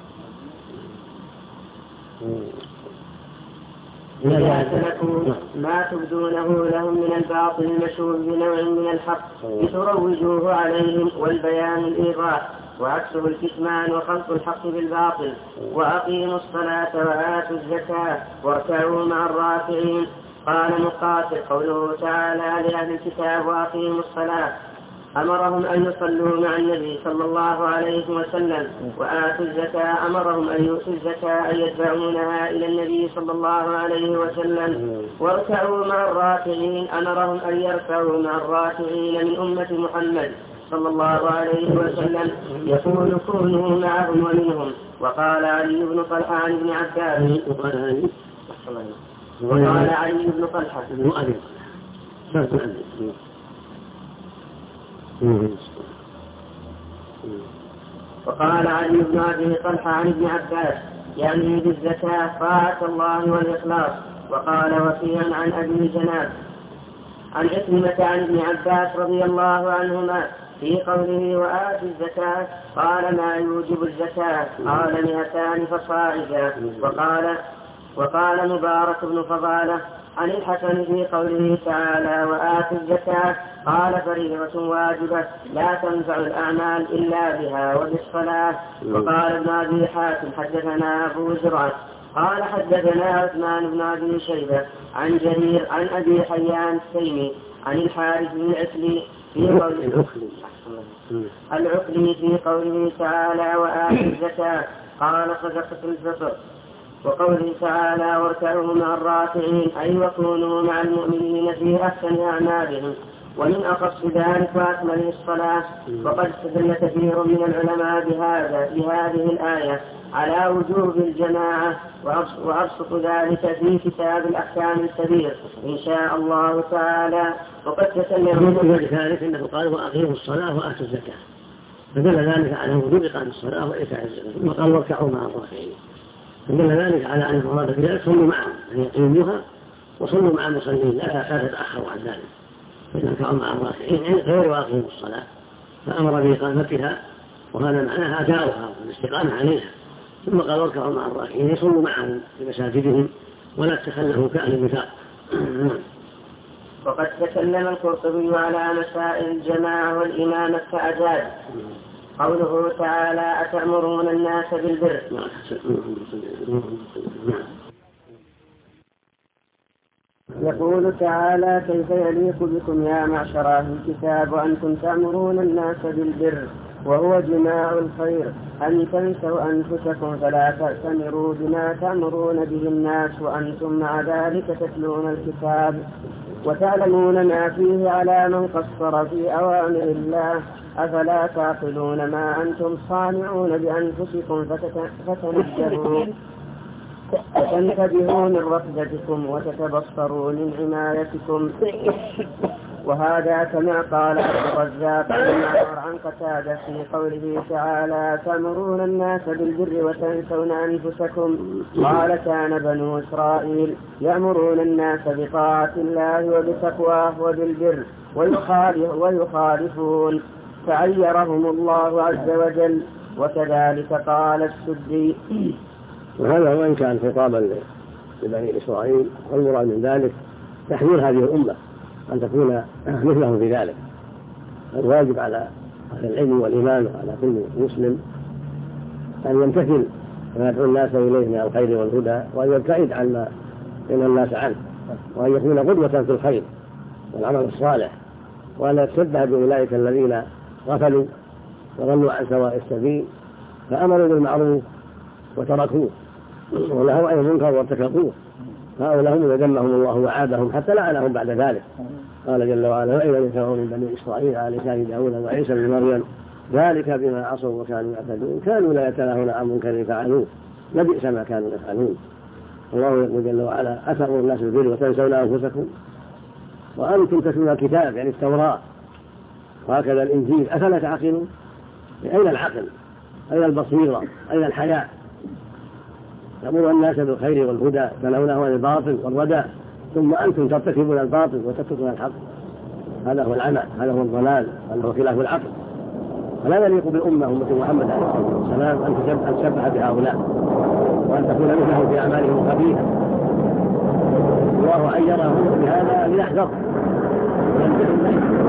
إذا سلكوا ما تبدونه لهم من الباطل المشهور بنوع من الحق لتروجوه عليهم والبيان الإيضاح وعكسه الكتمان وخلط الحق بالباطل. وأقيموا الصلاة وآتوا الزكاة واركعوا مع الراكعين. قال مقاتل قوله تعالى لأهل الكتاب وأقيموا الصلاة أمرهم أن يصلوا مع النبي صلى الله عليه وسلم. وآتوا الزكاة أمرهم أن يؤتوا الزكاة أن يدفعونها إلى النبي صلى الله عليه وسلم. واركعوا مع الراكعين أمرهم أن يركعوا مع الراكعين من أمة محمد صلى الله عليه وسلم يقول كونوا معهم ومنهم. وقال علي بن طلحة عن ابن عباس وقال علي بن طلحة وقال علي بن أبي طلحة عن ابن عباس يعني بالزكاة طاعة الله والإخلاص. وقال وفيا عن أبي جناب عن عكرمة عن ابن عباس رضي الله عنهما في قوله وآتوا الزكاة قال ما يوجب الزكاة؟ قال 200 فصاعدا. وقال مبارك بن فضالة عن الحسن في قوله تعالى وآتوا الزكاة قال فريضة واجبة لا تنفع الأعمال إلا بها وبالصلاة. وقال ابن أبي حاتم حدثنا أبو زرعة قال حدثنا عثمان بن أبي شيبة عن جرير عن أبي حيان التيمي عن الحارث بن العكلي في قوله تعالى وآتوا الزكاة قال صدقة الفطر. وقوله تعالى واركعوا مع الراكعين أي وكونوا مع المؤمنين في أحسن أعمالهم. ومن أخص ذلك وأكمله الصلاة. وقد استدل كثير من العلماء بهذه الآية على وجوب الجماعة وأبسط ذلك في كتاب الأحكام الكبير إن شاء الله تعالى. وقد تكلم ذلك أنه قال وأقيموا الصلاة وآتوا الزكاة فدل ذلك على وجوب إقام الصلاة وإيتاء الزكاة. ثم قال واركعوا مع الراكعين فدل ذلك على أن المراد بذلك صلوا معهم أن يقيموها وصلوا مع المصلين لا تتأخروا عن ذلك فإنهم مع الراكعين غير وأقيموا الصلاة فأمر بإقامتها وهذا معناها أداؤها والاستقامة عليها. ثم قال واركعوا مع الراكعين يصلوا معهم في مساجدهم ولا تتخلفوا كأهل النفاق. وقد تكلم القرطبي على مسائل الجماعة والإمامة كأجاد. قوله تعالى أتأمرون الناس بالبر يقول تعالى كيف يليق بكم يا معشر أهل الكتاب وأنتم تأمرون الناس بالبر وهو جماع الخير أن تنسوا أنفسكم فلا تأتمروا بما تأمرون به الناس وأنتم مع ذلك تتلون الكتاب وتعلمون ما فيه على من قصر في أوامر الله أفلا تعقلون ما أنتم صانعون بأنفسكم فتنتبهوا من رفضتكم وتتبصروا من عنايتكم. وهذا كما قال عبد الرزاق عن قتادة في قوله تعالى تأمرون الناس بالبر وتنسون أنفسكم. قال كان بنو إسرائيل يأمرون الناس بطاعة الله وبتقواه وبالبر ويخالفون فعيرهم الله عز وجل. وكذلك قال السدي. وهذا وإن كان خطابا لبني إسرائيل والمراد من ذلك تحذير هذه الأمة أن تكون مثلهم في ذلك. الواجب على أهل العلم والإيمان وعلى كل مسلم أن يمتثل ما يدعو الناس إليه من الخير والهدى وأن يبتعد عما ينهى الناس عنه وأن يكون قدوة في الخير والعمل الصالح وأن يتشبه بأولئك الذين غفلوا وضلوا عن سواء السبيل، فأمروا بالمعروف وتركوه، ونهوا عن المنكر وارتكبوه، هؤلاء هم ذمهم الله وعادهم حتى لعنهم بعد ذلك. قال جل وعلا: وإذا انتهوا من بني إسرائيل على لسان داود وعيسى بن مريم ذلك بما عصوا وكانوا يعتدون كانوا لا يتناهون عن منكر فعلوه لبئس ما كانوا يفعلون. الله يقول جل وعلا: أتأمرون الناس بالبر وتنسون أنفسكم وأنتم تتلون الكتاب، يعني التوراة، وهكذا الإنجيل، أفلا تعقلون؟ أين العقل؟ أين البصيرة؟ أين الحياء؟ تأمرون الناس بالخير والهدى تنهونهم عن الباطل والردى، ثم أنتم ترتكبون الباطل وتتركون الحق. هذا هو العمى، هذا هو الضلال، هذا هو خلاف العقل. فلا يليق بالأمة أمة محمد عليه الصلاة والسلام أن تشبه بهؤلاء وأن تكون مثلهم في أعمالهم الخبيثة. الله عيرهم بهذا ليحذر وينتهي إليه.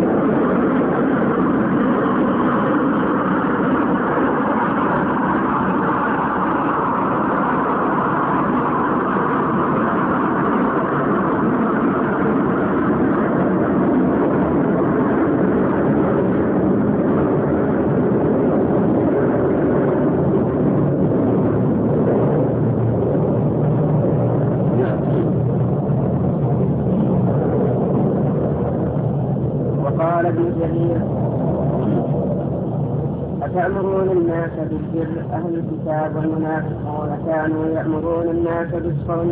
أتأمرون الناس بالبر أهل الكتاب والمنافقون كانوا يأمرون الناس بالصوم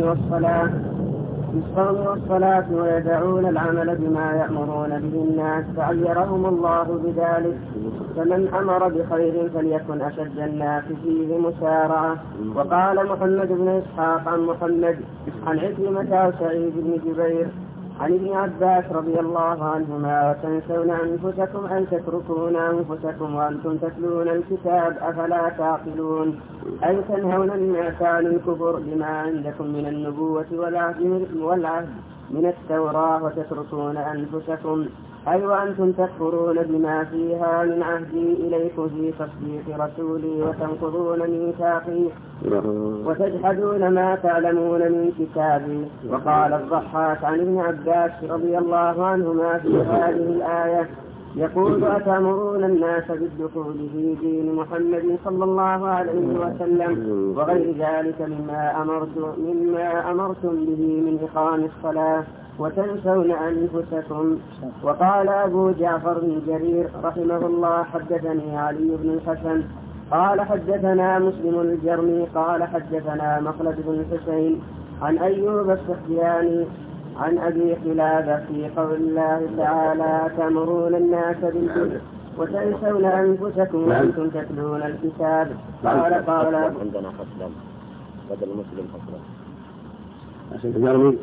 والصلاة ويدعون العمل بما يأمرون به الناس فعيرهم الله بذلك. فمن أمر بخير فليكن أشد الناس فيه مسارعة. وقال محمد بن إسحاق عن محمد عن عكرمة وسعيد بن جبير عن ابن عباس رضي الله عنهما: وتنسون أنفسكم أن تتركون أنفسكم وأنتم تتلون الكتاب أفلا تعقلون، أي تنهون الناس عن الكفر بما عندكم من النبوة والعهد من التوراة وتتركون أنفسكم، أي وأنتم تكفرون بما فيها من عهدي إليكم في تصديق رسولي وتنقضون ميثاقي وتجحدون ما تعلمون من كتابي. وقال الضحاك عن ابن عباس رضي الله عنهما في هذه الآية يقول: أتأمرون الناس بالدخول في دين محمد صلى الله عليه وسلم وغير ذلك مما أمرتم به من إقام الصلاة وتنسون أنفسكم. وقال أبو جعفر بن جرير رحمه الله: حدثني علي بن الحسن قال حدثنا مسلم الجرمي قال حدثنا مخلد بن الحسين عن أيوب السختياني عن أبي قلابة في قول الله تعالى: تأمرون الناس بالبر وتنسون أنفسكم وأنتم تتلون الكتاب. قال عندنا فصلا بدل مسلم فصلا عشان الجرمي.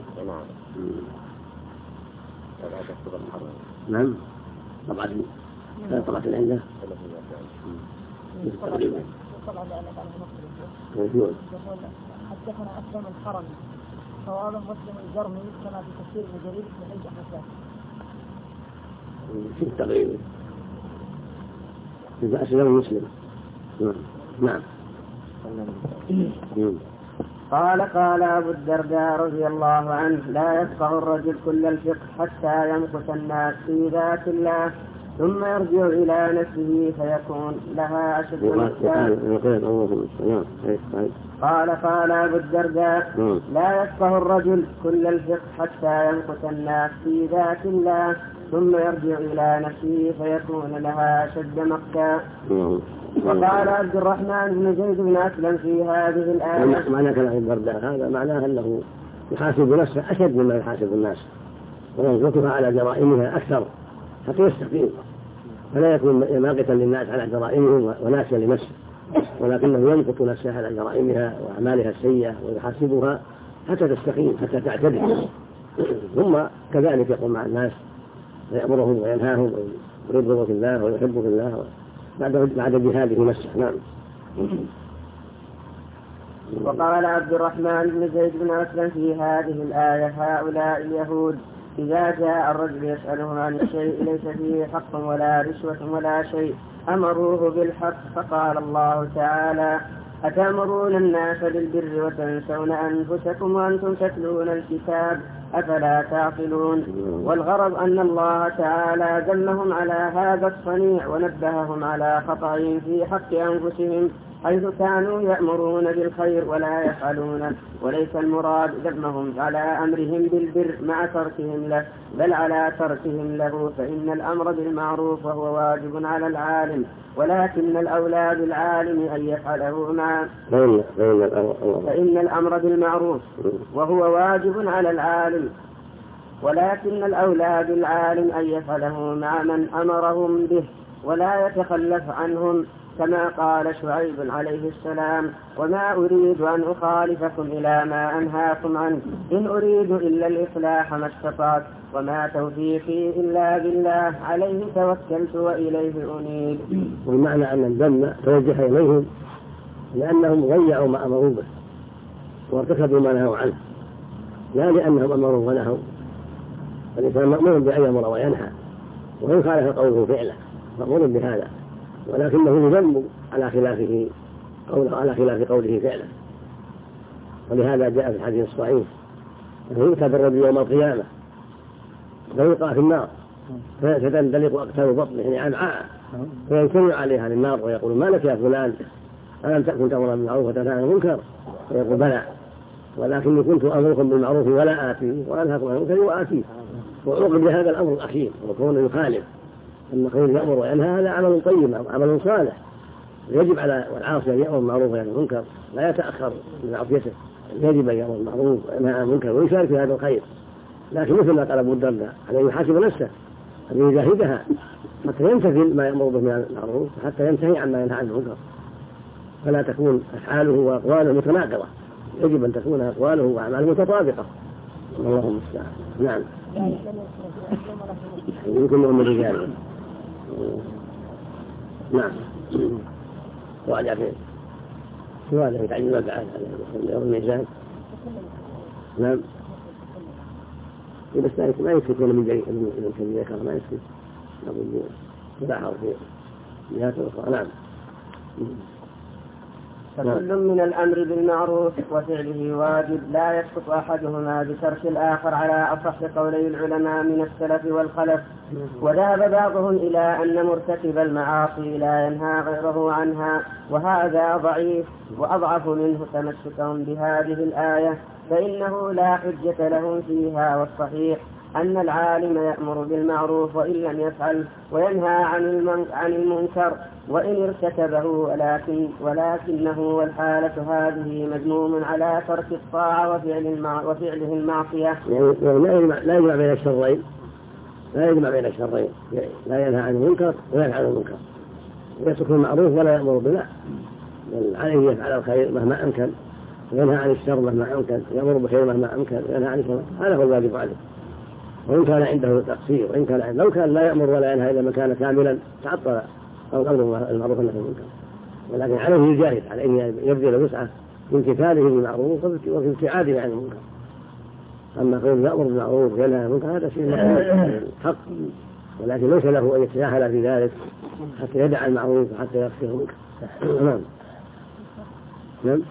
نعم طبعا طبعا عنده طبعا حدثنا أسلم الحرمي صواب مسلم الجرمي كما في تفسير ابن جرير في حديث حسان في التغيير إذا أسلم مسلم. نعم. قال أبو الدرداء رضي الله عنه: لا يفقه الرجل كل الفقه حتى يمكث الناس في ذات الله ثم يرجع إلى نفسه فيكون لها أشد مكان. قال أبو الدرداء: لا يفقه الرجل كل الفقه حتى يمكث الناس في ذات الله ثم يرجع إلى نفسه فيكون لها أشد مكان. وقال عبد الرحمن بن زيد بن أسلم في هذه الآية: معنى كلام الدرداء هذا معناه أنه يحاسب نفسه أشد مما يحاسب الناس وينقطها على جرائمها أكثر حتى يستقيم، فلا يكون ماقتا للناس على جرائمهم وناسيا لنفسه، ولكنه ينقط نفسه على جرائمها وأعمالها السيئة ويحاسبها حتى تستقيم حتى تعتدل. ثم كذلك يقوم مع الناس ويأمرهم وينهاهم ويرضوا في الله ويحبوا في الله بعد جهاده نفسه. نعم. وقال عبد الرحمن بن زيد بن أسلم في هذه الآية: هؤلاء اليهود إذا جاء الرجل يسألهم عن الشيء ليس فيه حق ولا رشوة ولا شيء أمروه بالحق. فقال الله تعالى: أتأمرون الناس بالبر وتنسون أنفسكم وأنتم تتلون الكتاب أفلا تعقلون. والغرض أن الله تعالى ذمهم على هذا الصنيع ونبههم على خطأهم في حق أنفسهم حيث كانوا يأمرون بالخير ولا يفعلونه، وليس المراد ذمهم على أمرهم بالبر مع تركهم له، بل على تركهم له، فإن الأمر بالمعروف وهو واجب على العالم، ولكن الأولى بالعالم أن يفعله مع فإن الأمر بالمعروف وهو واجب على العالم، ولكن الأولى بالعالم أن يفعله مع من أمرهم به ولا يتخلف عنهم، كما قال شعيب عليه السلام: وما أريد أن أخالفكم إلى ما أنهاكم عنه، إن أريد إلا الإصلاح ما استطعت، وما توفيقي إلا بالله، عليه توكلت وإليه أنيب. والمعنى أن الذم توجه إليهم لأنهم ضيعوا ما أمروا به وارتكبوا ما نهوا عنه، لا لأنهم أمروا ونهوا. فالإنسان مأمور بأن يأمر وينهى، وإن خالف قوله فعله مأمور بهذا، ولكنه يذم على خلافه قوله فعله. ولهذا جاء في الحديث الصحيح أنه يؤتى بالرجل يوم القيامة فيلقى في النار فتندلق أقتاب بطنه يعني أمعاء، فينكر عليها للنار ويقول: ما لك يا فلان، ألم تكن تأمر بالمعروف وتنهى عن المنكر؟ فيقول: بلى، ولكني كنت أمركم بالمعروف ولا آتيه، وأنهاكم عن المنكر وآتيه. وعوقب بهذا الأمر الأخير وكونه يخالف، أن قول يأمر وينهى هذا عمل طيب عمل صالح، يجب على العاصي أن يأمر بالمعروف وينهى عن المنكر، لا يتأخر من معصيته، يجب أن يأمر بالمعروف وينهى عن المنكر ويشارك في هذا الخير. لكن مثل ما قال أبو الدرداء عليه يحاسب نفسه أن يجاهدها حتى يمتثل ما يأمر به من المعروف حتى ينتهي عما ينهى عن المنكر، فلا تكون أفعاله وأقواله متناقضة، يجب أن تكون أقواله وأعماله متطابقة. الله المستعان. نعم. يمكن من الرجال. نعم. وعلى فين؟ سؤال يتعين ما بعد يوم الميزان. نعم. بس ما يكفي من جريء من ذكر ما يكفي. نقول لا حرف في جهات أخرى. نعم. فكل من الأمر بالمعروف وفعله واجب، لا يسقط أحدهما بترك الآخر على أصح قولي العلماء من السلف والخلف. وذهب بعضهم إلى أن مرتكب المعاصي لا ينهى غيره عنها، وهذا ضعيف، وأضعف منه تمسكهم بهذه الآية، فإنه لا حجة لهم فيها. والصحيح أن العالم يأمر بالمعروف وإن لم يفعل، وينهى عن المنكر وإن ارتكبه، ولكنه والحالة هذه مذموم على ترك الطاعة وفعله المعصية. لا يجمع بين الشرين، لا ينهى عن المنكر ولا يفعل المنكر، يترك المعروف ولا يأمر بالله، بل عليه يفعل الخير مهما أمكن، وينهى عن الشر مهما أمكن، يأمر بالخير مهما أمكن، وينهى عن الشر. هذا هو الواجب عليه، وإن كان عنده تقصير، وإن كان لو كان لا يأمر ولا ينهى إلا ما كان كاملا تعطل أو الأمر المعروف والنهي عن المنكر، ولكن عليه يجاهد على أن يبذل وسعه في امتثاله بالمعروف وفي ابتعاده عن المنكر. أما قول يأمر بالمعروف وينهى عن المنكر هذا شيء حق، ولكن ليس له أن يتساهل في ذلك حتى يدع المعروف وحتى يغفر المنكر. نعم. نعم.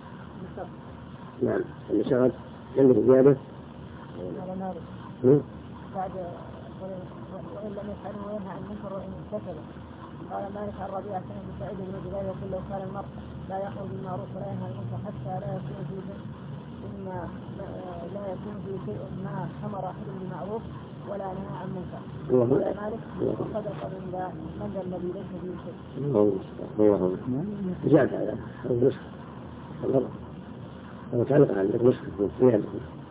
نعم. اللي شغل عندك زيادة. بعد وإن لم يفعله وينهى عن المنكر وإن ارتكبه. قال مالك عن ربيعة بن سعيد بن جبير يقول: لو كان المرء لا يأمر بالمعروف ولا ينهى عن المنكر حتى لا يكون في شيء ما أمر أحد بالمعروف ولا نهى عن المنكر. قال مالك: وصدق من ذا الذي ليس فيه شيء. زاد هذا النسخ الغلط لو تعلق عندك نسخ فيها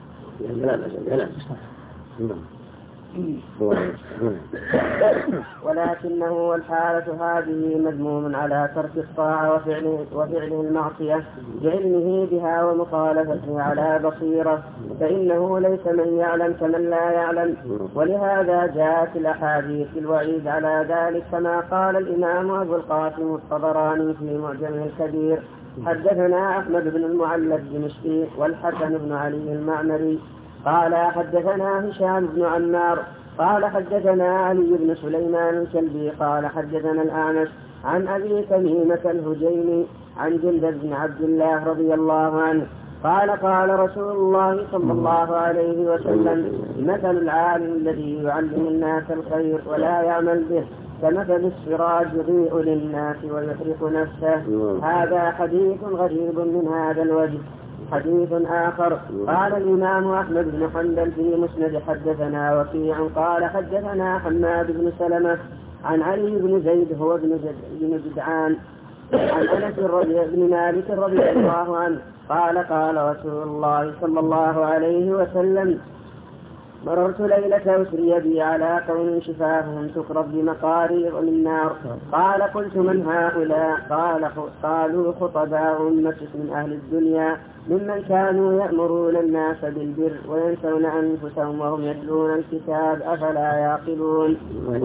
ولكنه والحالة هذه مذموم على ترك الطاعة وفعله المعصية بعلمه بها ومخالفته على بصيرة، فإنه ليس من يعلم كمن لا يعلم. ولهذا جاءت الأحاديث الوعيد على ذلك، كما قال الإمام أبو القاسم الطبراني في معجمه الكبير: حدثنا أحمد بن المعلى الدمشقي والحسن بن علي المعمري قال حدثنا هشام بن عمار قال حدثنا علي بن سليمان الكلبي قال حدثنا الأعمش عن أبي تميمة الهجيمي عن جندب بن عبد الله رضي الله عنه قال قال رسول الله صلى الله عليه وسلم مثل العالم الذي يعلم الناس الخير ولا يعمل به كمثل السراج يضيء للناس ويحرق نفسه. هذا حديث غريب من هذا الوجه. حديث آخر قال الإمام أحمد بن حنبل في مسند حدثنا وكيع قال حدثنا حماد بن سلمة عن علي بن زيد هو بن جدعان عن أنس بن مالك رضي الله عنه قال قال رسول الله صلى الله عليه وسلم مررت ليلة أسري بي على قوم شفاههم تكرب بمقارير من نار. قال قلت من هؤلاء؟ قالوا خطباء أمة من أهل الدنيا ممن كانوا يأمرون الناس بالبر وينسون أنفسهم وهم يتلون الكتاب أفلا يعقلون.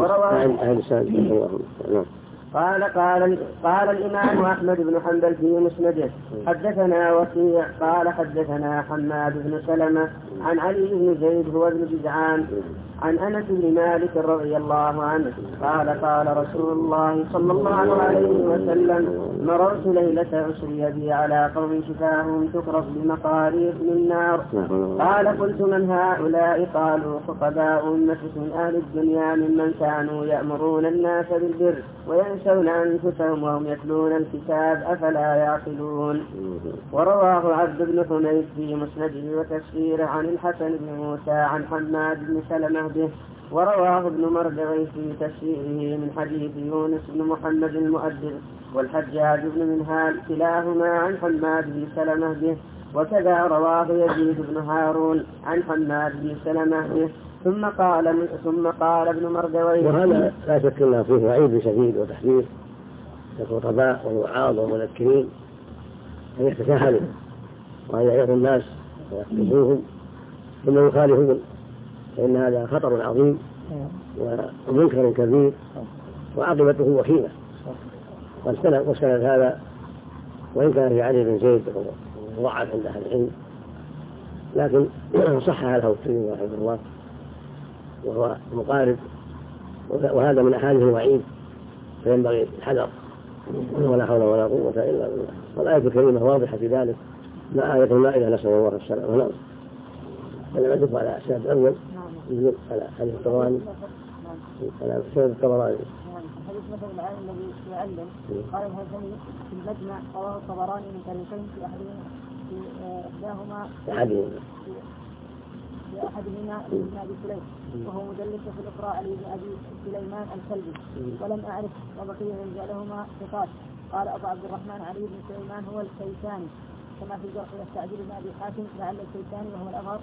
قال الإمام أحمد بن حنبل في مسنده حدثنا وكيع قال حدثنا حماد بن سلمة عن علي بن زيد هو بن جدعان عن أنس بن مالك رضي الله عنه قال قال رسول الله صلى الله عليه وسلم مررت ليلة أسري بي على قوم شفاههم تكرف بمقارير من نار. قال قلت من هؤلاء؟ قالوا خطباء أمة من أهل الدنيا ممن كانوا يأمرون الناس بالبر وينسون أنفسهم وهم يتلون الكتاب أفلا يعقلون. ورواه عبد بن حميد في مسنده وتفسيره عن الحسن بن موسى عن حماد بن سلمة به. ورواه ابن مردوي في تفسيره من حديث يونس بن محمد المؤدب والحجاج بن منهال كلاهما عن حماد بن سلمة به. وكذا رواه يزيد بن هارون عن حماد بن سلمة به. ثم قال ابن مردوي وهذا لا شك أنه فيه وعيد شديد وتحذير للخطباء والوعاظ والمذكرين أن يتساهلوا وأن يعظوا الناس ويخطبوهم ثم يخالفون، فإن هذا خطر عظيم ومنكر كبير وعاقبته وخيمة. واستند هذا وإن كان في علي بن زيد ضعف عند أهل العلم، لكن صحها له الترمذي رحمه الله وهو مقارب، وهذا من أحاديث الوعيد فينبغي الحذر ولا حول ولا قوة إلا بالله. والآية الكريمة واضحة في ذلك مع آية المائدة نسأل الله السلامة والعافية. فلما ندخل على أسباب الأول يدل على حديث الطبراني على سبب الطبراني حديث مثل العالم الذي يعلم قال الهيثمي في المجمع رواه الطبراني من طريقين في أحدهما ابن أبي سليم وهو مدلس في الإقراء علي بن أبي سليمان الكلبي ولم أعرف وبقية رجالهما ثقات. قال أبو عبد الرحمن علي بن سليمان هو الكيساني كما في الجرح والتعديل بن أبي حاتم لعل الكيساني وهو الأظهر.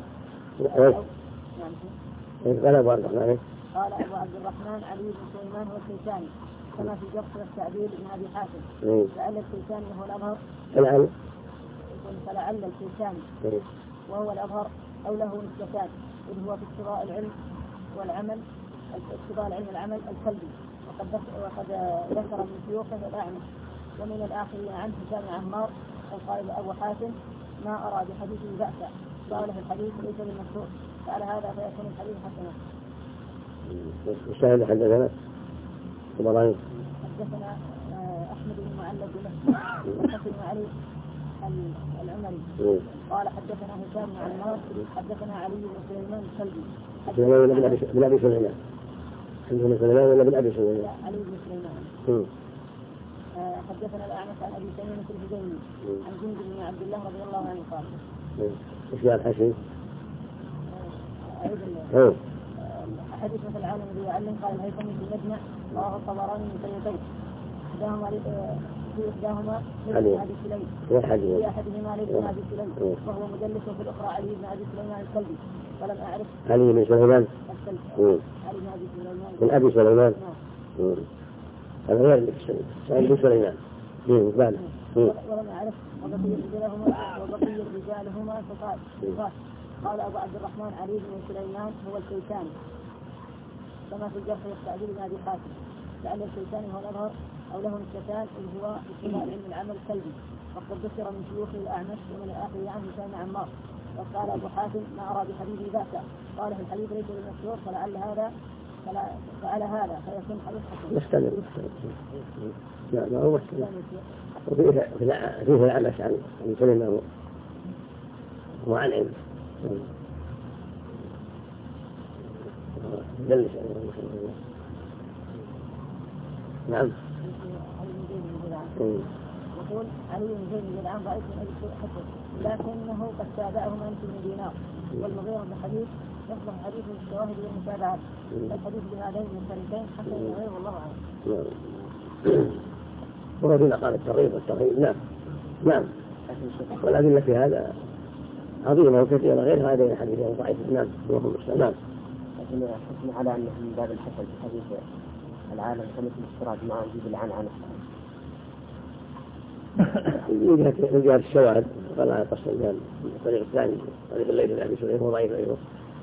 قال أبو عبد الرحمن علي بن سليمان هو الكيساني كما في الجرح والتعديل بن أبي حاتم لعل الكيساني وهو الأظهر. فلعل الكيساني وهو الأظهر أو له نسبتان إذ هو في اتباع العلم والعمل والعمل الكلبي. وقد ذكر من شيوخه الأعمش ومن الآخرين عنه هشام عمار قال أبو حاتم ما أرى بحديثه بأسا قال في الحديث ليس بالمشهور فعلى هذا فيكون الحديث حسنا. الشاهد حدثنا طبراني حدثنا أحمد بن معلب بن علي العمري قال حدثنا هشام بن عمار حدثنا علي بن سليمان الكلبي بن أبي سليمان ولا بن أبي سليمان؟ علي بن سليمان. حدثنا الأعمش عن أبي سليمان الهجيمي عن جند بن عبد الله رضي الله عنه قال ايش قال الحشي؟ حديث مثل العالم الذي يعلم قال الهيثمي في المجمع رواه الطبراني من طريقين إحداهما لابن أبي سليم في أحدهما لابن أبي سليم وهو مدلس في الأخرى علي بن أبي سليمان الكلبي ولم أعرف علي بن سليمان علي بن أبي سليمان من أبي سليمان هذا غير سعيد بن سليمان ولم أعرف وبقي رجالهما ثقات. قال أبو عبد الرحمن علي بن سليمان هو الكيساني كما في الجرح والتعديل بن أبي حاتم لعل الكيساني هو الأظهر أو له نسبتان إذ هو اتباع علم العمل الكلبي. وقد ذكر من شيوخه الأعمش ومن الآخر عنه هشام عمار. وقال أبو حاتم ما أرى بحديثه بأسا قال في الحديث ليس بالمشهور فعلى هذا فيكون حديث حسن. مستمر لا ما هو مستمر. وفيه الأعمش عن سليمان وعن علم. دلس. نعم. يقول علي بن زيد بن جدعان رأيت من أجل حسن لكنه قد تابعه مالك بن دينار والمغيرة بن حديث يصلح حديث الشواهد والمتابعات الحديث بهذين الطريقين حتى يغير والله أعلم. وهذا قال الترغيب والترهيب. نعم نعم. والأدلة في هذا عظيمة وكثيرة غير هذين الحديثين ضعيفة. نعم اللهم صل. نعم. لكن حكم على أنه من باب الحسن في حديث العالم كمثل الاشتراك مع وجود العنعنة. من جهة الشواهد قال على قصة الطريق الثاني طريق الليل بن أبي سليم هو ضعيف أيضا.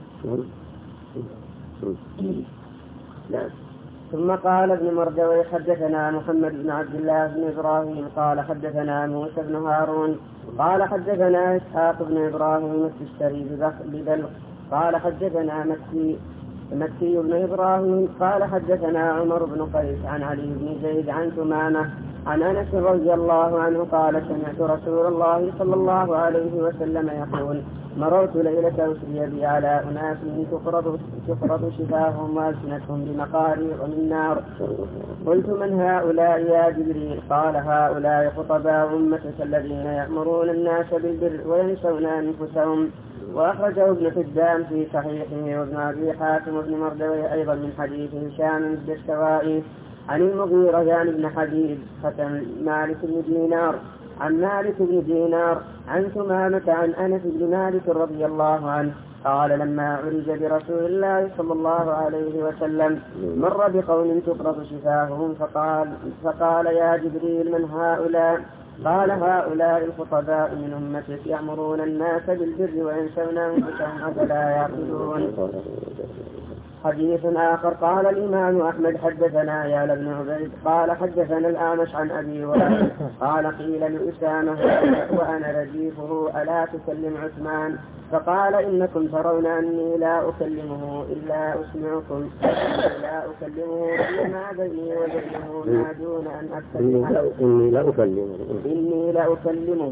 نعم. ثم قال ابن مردوي حدثنا محمد بن عبد الله بن إبراهيم قال حدثنا موسى بن هارون قال حدثنا إسحاق بن إبراهيم التشتري ببلغ قال حدثنا مكي بن إبراهيم قال حدثنا عمر بن قيس عن علي بن زيد عن ثمامة عن أنس رضي الله عنه قال سمعت رسول الله صلى الله عليه وسلم يقول مررت ليلة أسري بي على أناس تقرض شفاههم وألسنتهم بمقاريض من نار قلت من هؤلاء يا جبريل قال هؤلاء خطباء أمتك الذين يأمرون الناس بالبر وينسون أنفسهم. وأخرجه ابن حبان في صحيحه وابن أبي حاتم وابن مردوي أيضا من حديث هشام بن الدستوائي عن المغيرة يعني بن حبيب ختم مالك بن دينار عن مالك بن دينار عن ثمامة عن أنس بن مالك رضي الله عنه قال لما عرج برسول الله صلى الله عليه وسلم مر بقوم تقرض شفاههم فقال يا جبريل من هؤلاء قال هؤلاء الخطباء من أمتك يأمرون الناس بالبر وينسون أنفسهم أفلا يعقلون. حديث آخر قال الإمام أحمد حدثنا يا بن عبيد قال حدثنا الأعمش عن أبي وائل قال قيل لأسامة وأنا رديفه ألا تكلم عثمان فقال إنكم ترون أني لا أكلمه إلا أسمعكم لا أكلمه فيما بيني وبينه ما دون أن أكلمه إني لا أكلمه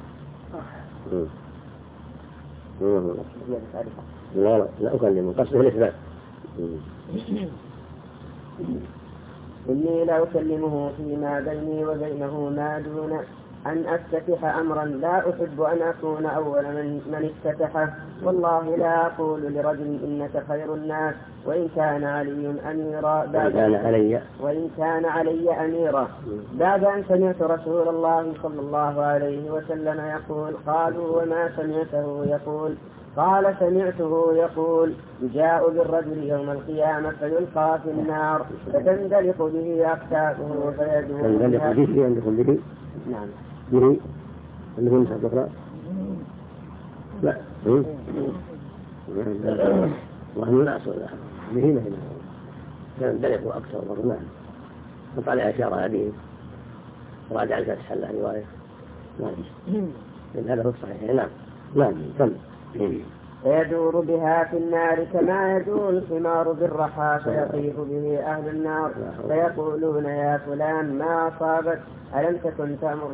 لا أكلمه قصده الإثبات. إني لا أكلمه فيما بيني وبينه ما دون أن أفتتح أمرا لا أحب أن أكون أول من افتتحه والله لا أقول لرجل إنك خير الناس وإن كان علي أميرا بعد أن سمعت رسول الله صلى الله عليه وسلم يقول قالوا وما سمعته يقول قال سمعته يقول يجاء بالرجل يوم القيامة فيلقى في النار فتندلق به أكتافه فيدور به نعم به اللي هو مسحب الأخرى لا وهم لا أصول به مهنا كان دلق أكثر ورمان وطلع أشار هذه راجع الفتح الله رواية. نعم هذا هو الصحيح. نعم كم فيدور بها في النار كما يدور الحمار بالرحى فيطيف به أهل النار فيقولون يا فلان ما أصابك ألم تكن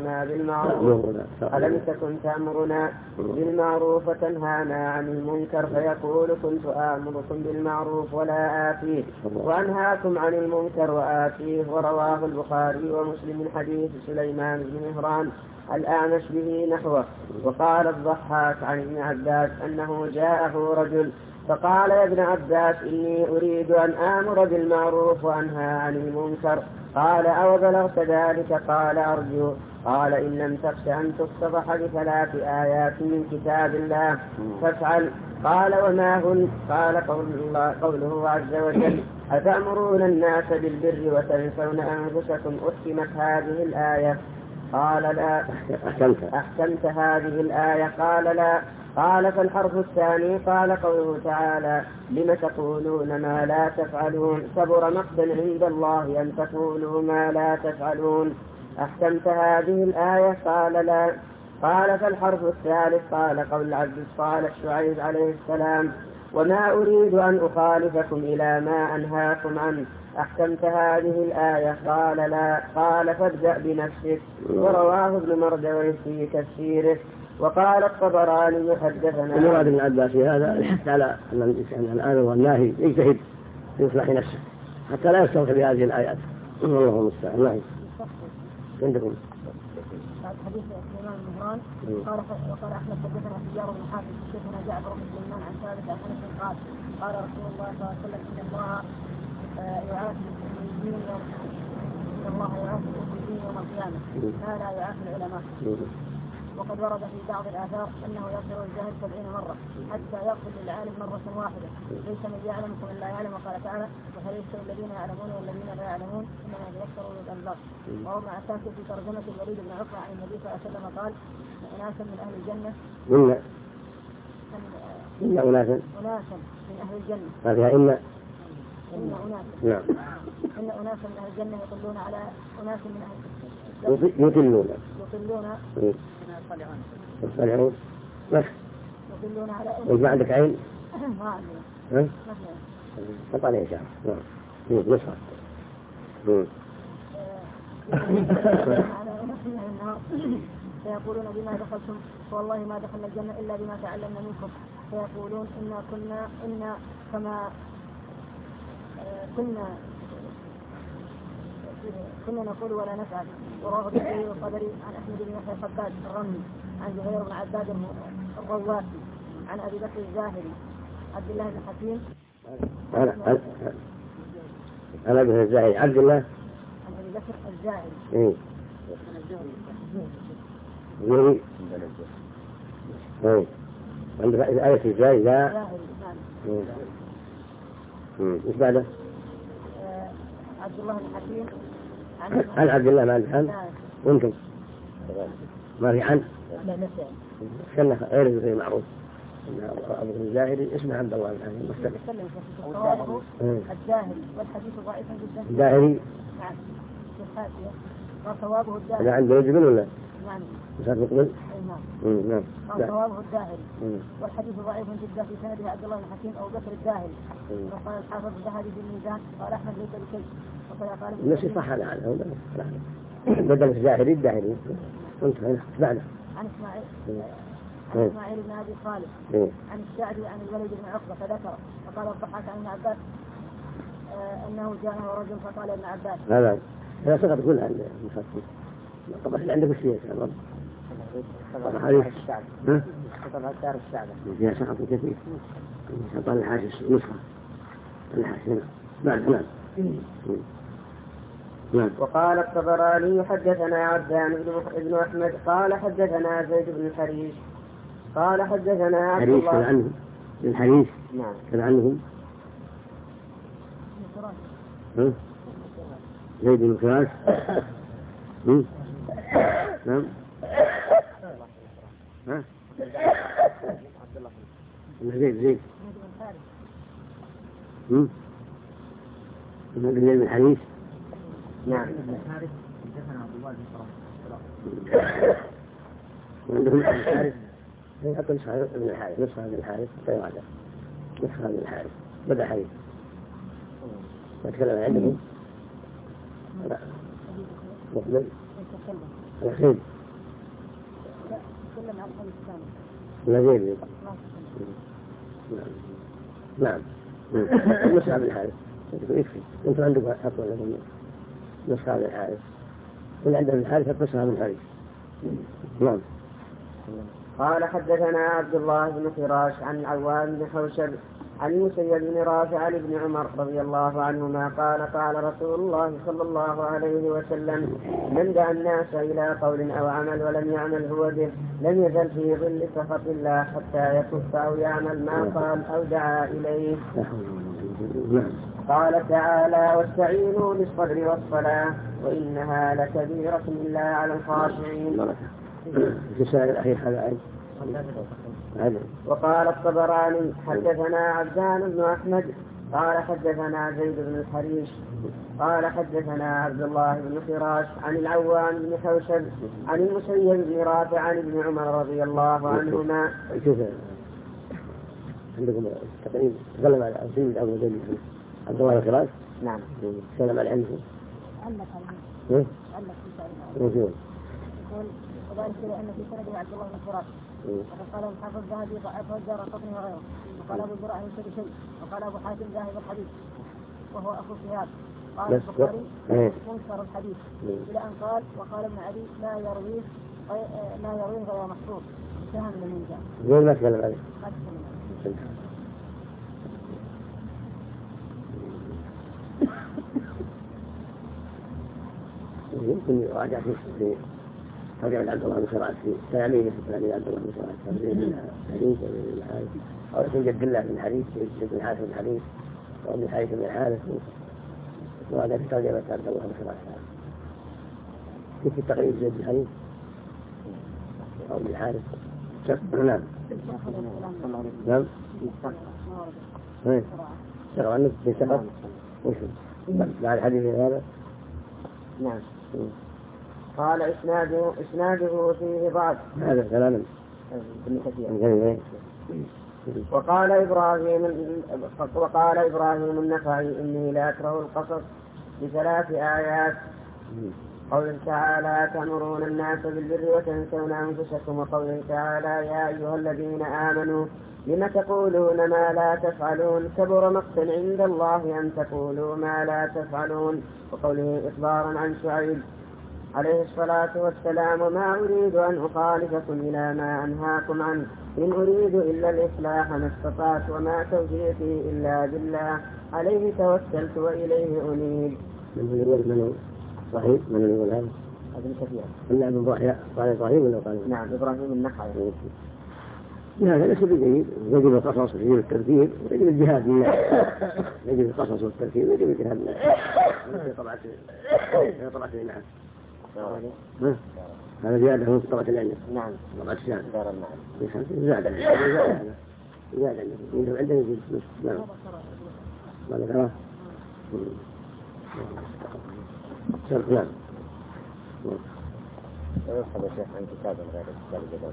تأمرنا بالمعروف وتنهانا عن المنكر فيقول كنت آمركم بالمعروف ولا آتيه وأنهاكم عن المنكر وآتيه. ورواه البخاري ومسلم من حديث سليمان بن مهران الأعمش به نحوه. وقال الضحاك عن ابن عباس أنه جاءه رجل فقال يا ابن عباس إني أريد أن آمر بالمعروف وأنهى عن المنكر قال أو بلغت ذلك قال أرجو قال إن لم تخش أن تصطبح ب3 آيات من كتاب الله فافعل قال وما هن قال قوله عز وجل أتأمرون الناس بالبر وتنسون أنفسكم أختمت هذه الآية قال لا أحكمت هذه الآية قال لا قال فالحرف الثاني قال قوله تعالى لم تقولون ما لا تفعلون كبر مقتا عند الله أن تقولوا ما لا تفعلون أحكمت هذه الآية قال لا قال فالحرف الثالث قال قول عبد الصالح شعيب عليه السلام وما أريد أن أخالفكم إلى ما أنهاكم عنه أحكمت هذه الآية قال لا قال فابدأ بنفسك. ورواه ابن مردوي في تفسيره وقال الطبراني حدثنا. المراد ابن عباس في هذا الحث على أن الآمر والناهي يجتهد في إصلاح نفسه حتى لا يستوفي بهذه الآيات. الله المستعان. نعم. عندكم حديث سليمان بن مهران وقال احمد حدثنا حجار بن حاتم حدثنا جعفر بن سليمان عن ثابت عن انس قال قال رسول الله صلى الله عليه وسلم ان الله يعافي المسلمين يوم القيامه ما لا يعافي العلماء. وقد ورد في بعض الآثار أنه يغفر الجاهل 70 مرة حتى يغفر للعالم مرة واحدة ليس من يعلم كمن لا يعلم. وقال تعالى وهل يستوي الذين يعلمون والذين لا يعلمون إنما يتذكر أولو الألباب. وهو مع التاكد في ترجمة الوليد بن عقبة عن النبي صلى الله عليه وسلم قال أناسا من أهل الجنة أناسا من أهل الجنة هذا إن أناسا من أهل الجنة يطلون على أناس من أهل يطلون الصالحون بس يطلون على ما عندك عين؟ ما عندنا قطع لي شعر. نصر فيقولون بما دخلتم والله ما دخلنا الجنة إلا بما تعلمنا منكم. فيقولون إنا كما كنا نقول ولا نفعل. ورواه الزهري والطبري عن أحمد بن يحيى الخباز الرملي عن زهير بن عباد الرواسي عن أبي بكر الزاهري عبد الله بن حكيم عن أبي بكر الزاهري عبد الله عن أبي بكر الزاهري عند آية الزاهري لا إيش بعده؟ عبد الله بن حكيم عن عبد الله ما عن وانتم ما في عن كان غير معروف أبو الزاهري اسمه عبد الله بن حكيم مستقل الزاهري والحديث ضعيف جدا. الزاهري نعم وصوابه الزاهري. هذا عنده يجبن ولا؟ نعم. مشاهد مقبل؟ نعم. وصوابه الزاهري والحديث ضعيف جدا في سنده عبد الله بن حكيم أو بكر الزاهري. وقال الحافظ الذهبي في الميزان قال أحمد ليس بشيء. نفس صح هذا بدل الزاهري الداهري. كنت هنا بعده. عن إسماعيل بن أبي خالد عن الشعبي عن الوليد بن عقبة فذكر وقال الضحاك عن ابن عباس أنه جاءه رجل فقال ابن عباس هذا سقط كلها المفسر. طبعا اللي عندك الشيء يا رب طبعا دار الشعب فيها سقط كثير. سقط الحاجز نسخة الحاجز بعد وقال الطبراني حدثنا عبدان بن أحمد قال حدثنا زيد بن الحريش قال حدثنا عبد الله كذا عنهم الحريش نعم كذا عنهم زيد بن فراس نعم زيد زيد بن حريش نعم. وعندهم الحارث يحط نسخة ابن الحارث نسخة ابن الحارث فيراجع نسخة ابن الحارث بدأ حديث وتكلم عندهم لا مقبل الأخير لا زيد نعم نسخة ابن الحارث يكفي انتم عندكم حطوا لكم نسخة ابن الحارث واللي عندهم الحارث حط نسخة ابن الحارث. نعم. قال حدثنا عبد الله بن فراش عن عوام بن حوشب عن المسيب بن رافع عن ابن عمر رضي الله عنهما قال قال رسول الله صلى الله عليه وسلم من دعا الناس إلى قول أو عمل ولم يعمل هو به لم يزل في ظل سخط الله حتى يكف أو يعمل ما قال أو دعا إليه. قال تعالى واستعينوا بالصبر والصلاة وإنها لكبيرة إلا على الخاشعين. الرسالة الأخير هذا وقال الطبراني حدثنا عبدان بن أحمد قال حدثنا زيد بن الحريش قال حدثنا عبد الله بن فراش عن العوام بن حوشب عن المسيب بن رافع عن ابن عمر رضي الله عنهما. عندكم تقريبا تكلم على سيد أبو زيد عبد الله بن فراش. نعم. سلم على عنده. علق في شعر. يقول وذلك لأن في سنده عبد الله بن فراش وقد قال الحافظ الذهبي ضعفه الدارقطني وغيره. وقال أبو زرع ليس بشيء. وقال أبو حاتم ذاهب الحديث وهو أخو شهاب. قال البخاري منكر الحديث إلى أن قال وقال ابن علي لا يرويه غير محفوظ. سهم من جاء. زين ما تكلم عليه. يمكن يراجع في ترجمة عبد الله بن سراج في تلاميذه في تلاميذ عبد الله بن سراج تفسير الحديث وابن الحارث أو اسم جد الله بن الحديث جد الحارث بن الحديث وابن الحارث بن الحارث وهذا في ترجمة عبد الله بن سراج كيف التقريب جد الحديث أو ابن الحارث نعم نعم شغل عنك في سفر بعد الحديث هذا نعم. قال إسناده فيه ضعف. هذا كلام ابن كثير. وقال إبراهيم النخعي إني لا أكره القصص بثلاث آيات. قوله تعالى تأمرون الناس بالبر وتنسون أنفسكم، وقوله تعالى يا أيها الذين آمنوا لم تقولون ما لا تفعلون كبر مقتا عند الله أن تقولوا ما لا تفعلون. وقوله إخبارا عن شعيب عليه الصلاة والسلام وما أريد أن أخالفكم إلى ما أنهاكم عنه إن أريد إلا الإصلاح ما استطعت وما توفيقي إلا بالله عليه توكلت وإليه أنيب. صحيح من يقول هذا؟ ابن كثير. إلا ابن قال إبراهيم ولا قال؟ نعم إبراهيم النخعي. هذا ليس بجيد. يجب القصص ويجب الترتيب ويجب الجهاد لله. يجب القصص والترتيب ويجب الجهاد لله. هذا طبعة الإنعام. هذا زيادة من طبعة الإنعام. نعم. طبعة الشام. دار النعم. زيادة عندنا يجب. نعم. ماذا ترى؟ نعم. يرحب الشيخ عن كتاب غير كتاب الجداد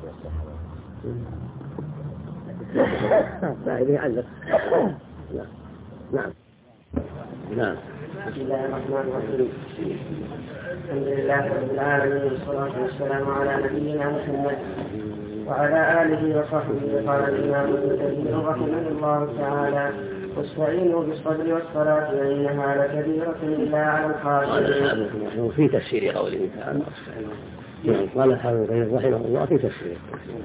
والسلام. لا إذا يعلق. نعم. نعم. بسم الله الرحمن الرحيم. الحمد لله رب العالمين والصلاة والسلام على نبينا محمد وعلى آله وصحبه. قال الإمام ابن كثير رحمه الله تعالى واستعينوا بالصبر والصلاة وإنها لكبيرة إلا على الخاشعين. في تفسير قوله تعالى قال الحافظ رحمه الله في تفسير.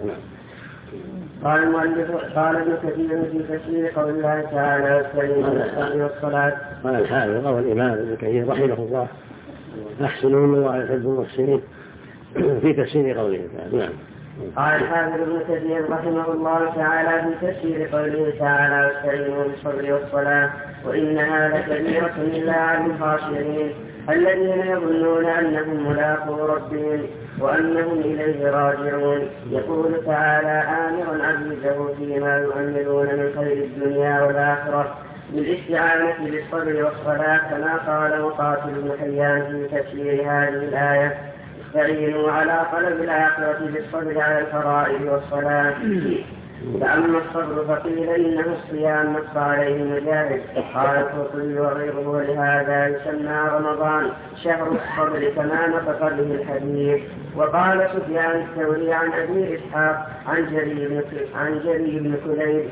قال المؤلف قال ابن كثير في تفسير قول الله تعالى واستعينوا بالصبر والصلاة. قال الحافظ والإمام ابن كثير رحمه الله أحسنون ويحب المحسنين في تفسير قوله تعالى. نعم. قال الحافظ ابن كثير رحمه الله تعالى في تفسير قوله تعالى واستعينوا بالصبر والصلاة وإنها لكبيرة إلا على الخاشعين الذين يظنون أنهم ملاقو ربهم وأنهم إليه راجعون. يقول تعالى آمرا عزيزه فيما يؤملون من خير الدنيا والآخرة بالاستعانة بالصبر والصلاة كما قال مقاتل بن حيان في تفسير هذه الآية استعينوا على طلب الآخرة بالصبر على الفرائض والصلاة. فأما الصبر فقيل إنه الصيام نص عليه مجاهد قال القرطبي وغيره ولهذا يسمى رمضان شهر الصبر كما نطق به الحديث. وقال سفيان الثوري عن أبي إسحاق عن جرير بن كليب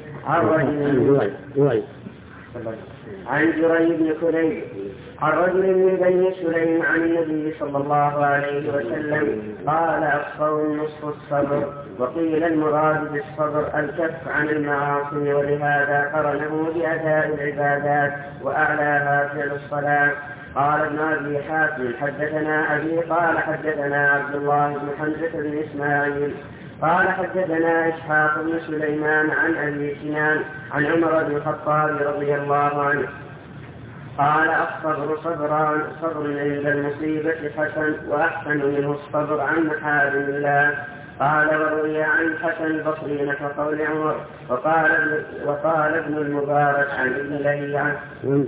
عن رجل من بني سليم عن النبي صلى الله عليه وسلم قال الصوم نصف الصبر. وقيل المراد بالصبر الكف عن المعاصي ولهذا قرنه بأداء العبادات وأعلاها فعل الصلاة. قال ابن أبي حاتم حدثنا أبي قال حدثنا عبد الله بن حمزة بن إسماعيل قال حدثنا إسحاق بن سليمان عن أبي سنان عن عمر بن الخطاب رضي الله عنه قال الصبر صبر عند المصيبة حسن وأحسن منه الصبر عن محارم الله. قال وروي عن الحسن البصري نحو قول عمر. وقال ابن المبارك عن ابن لهيعة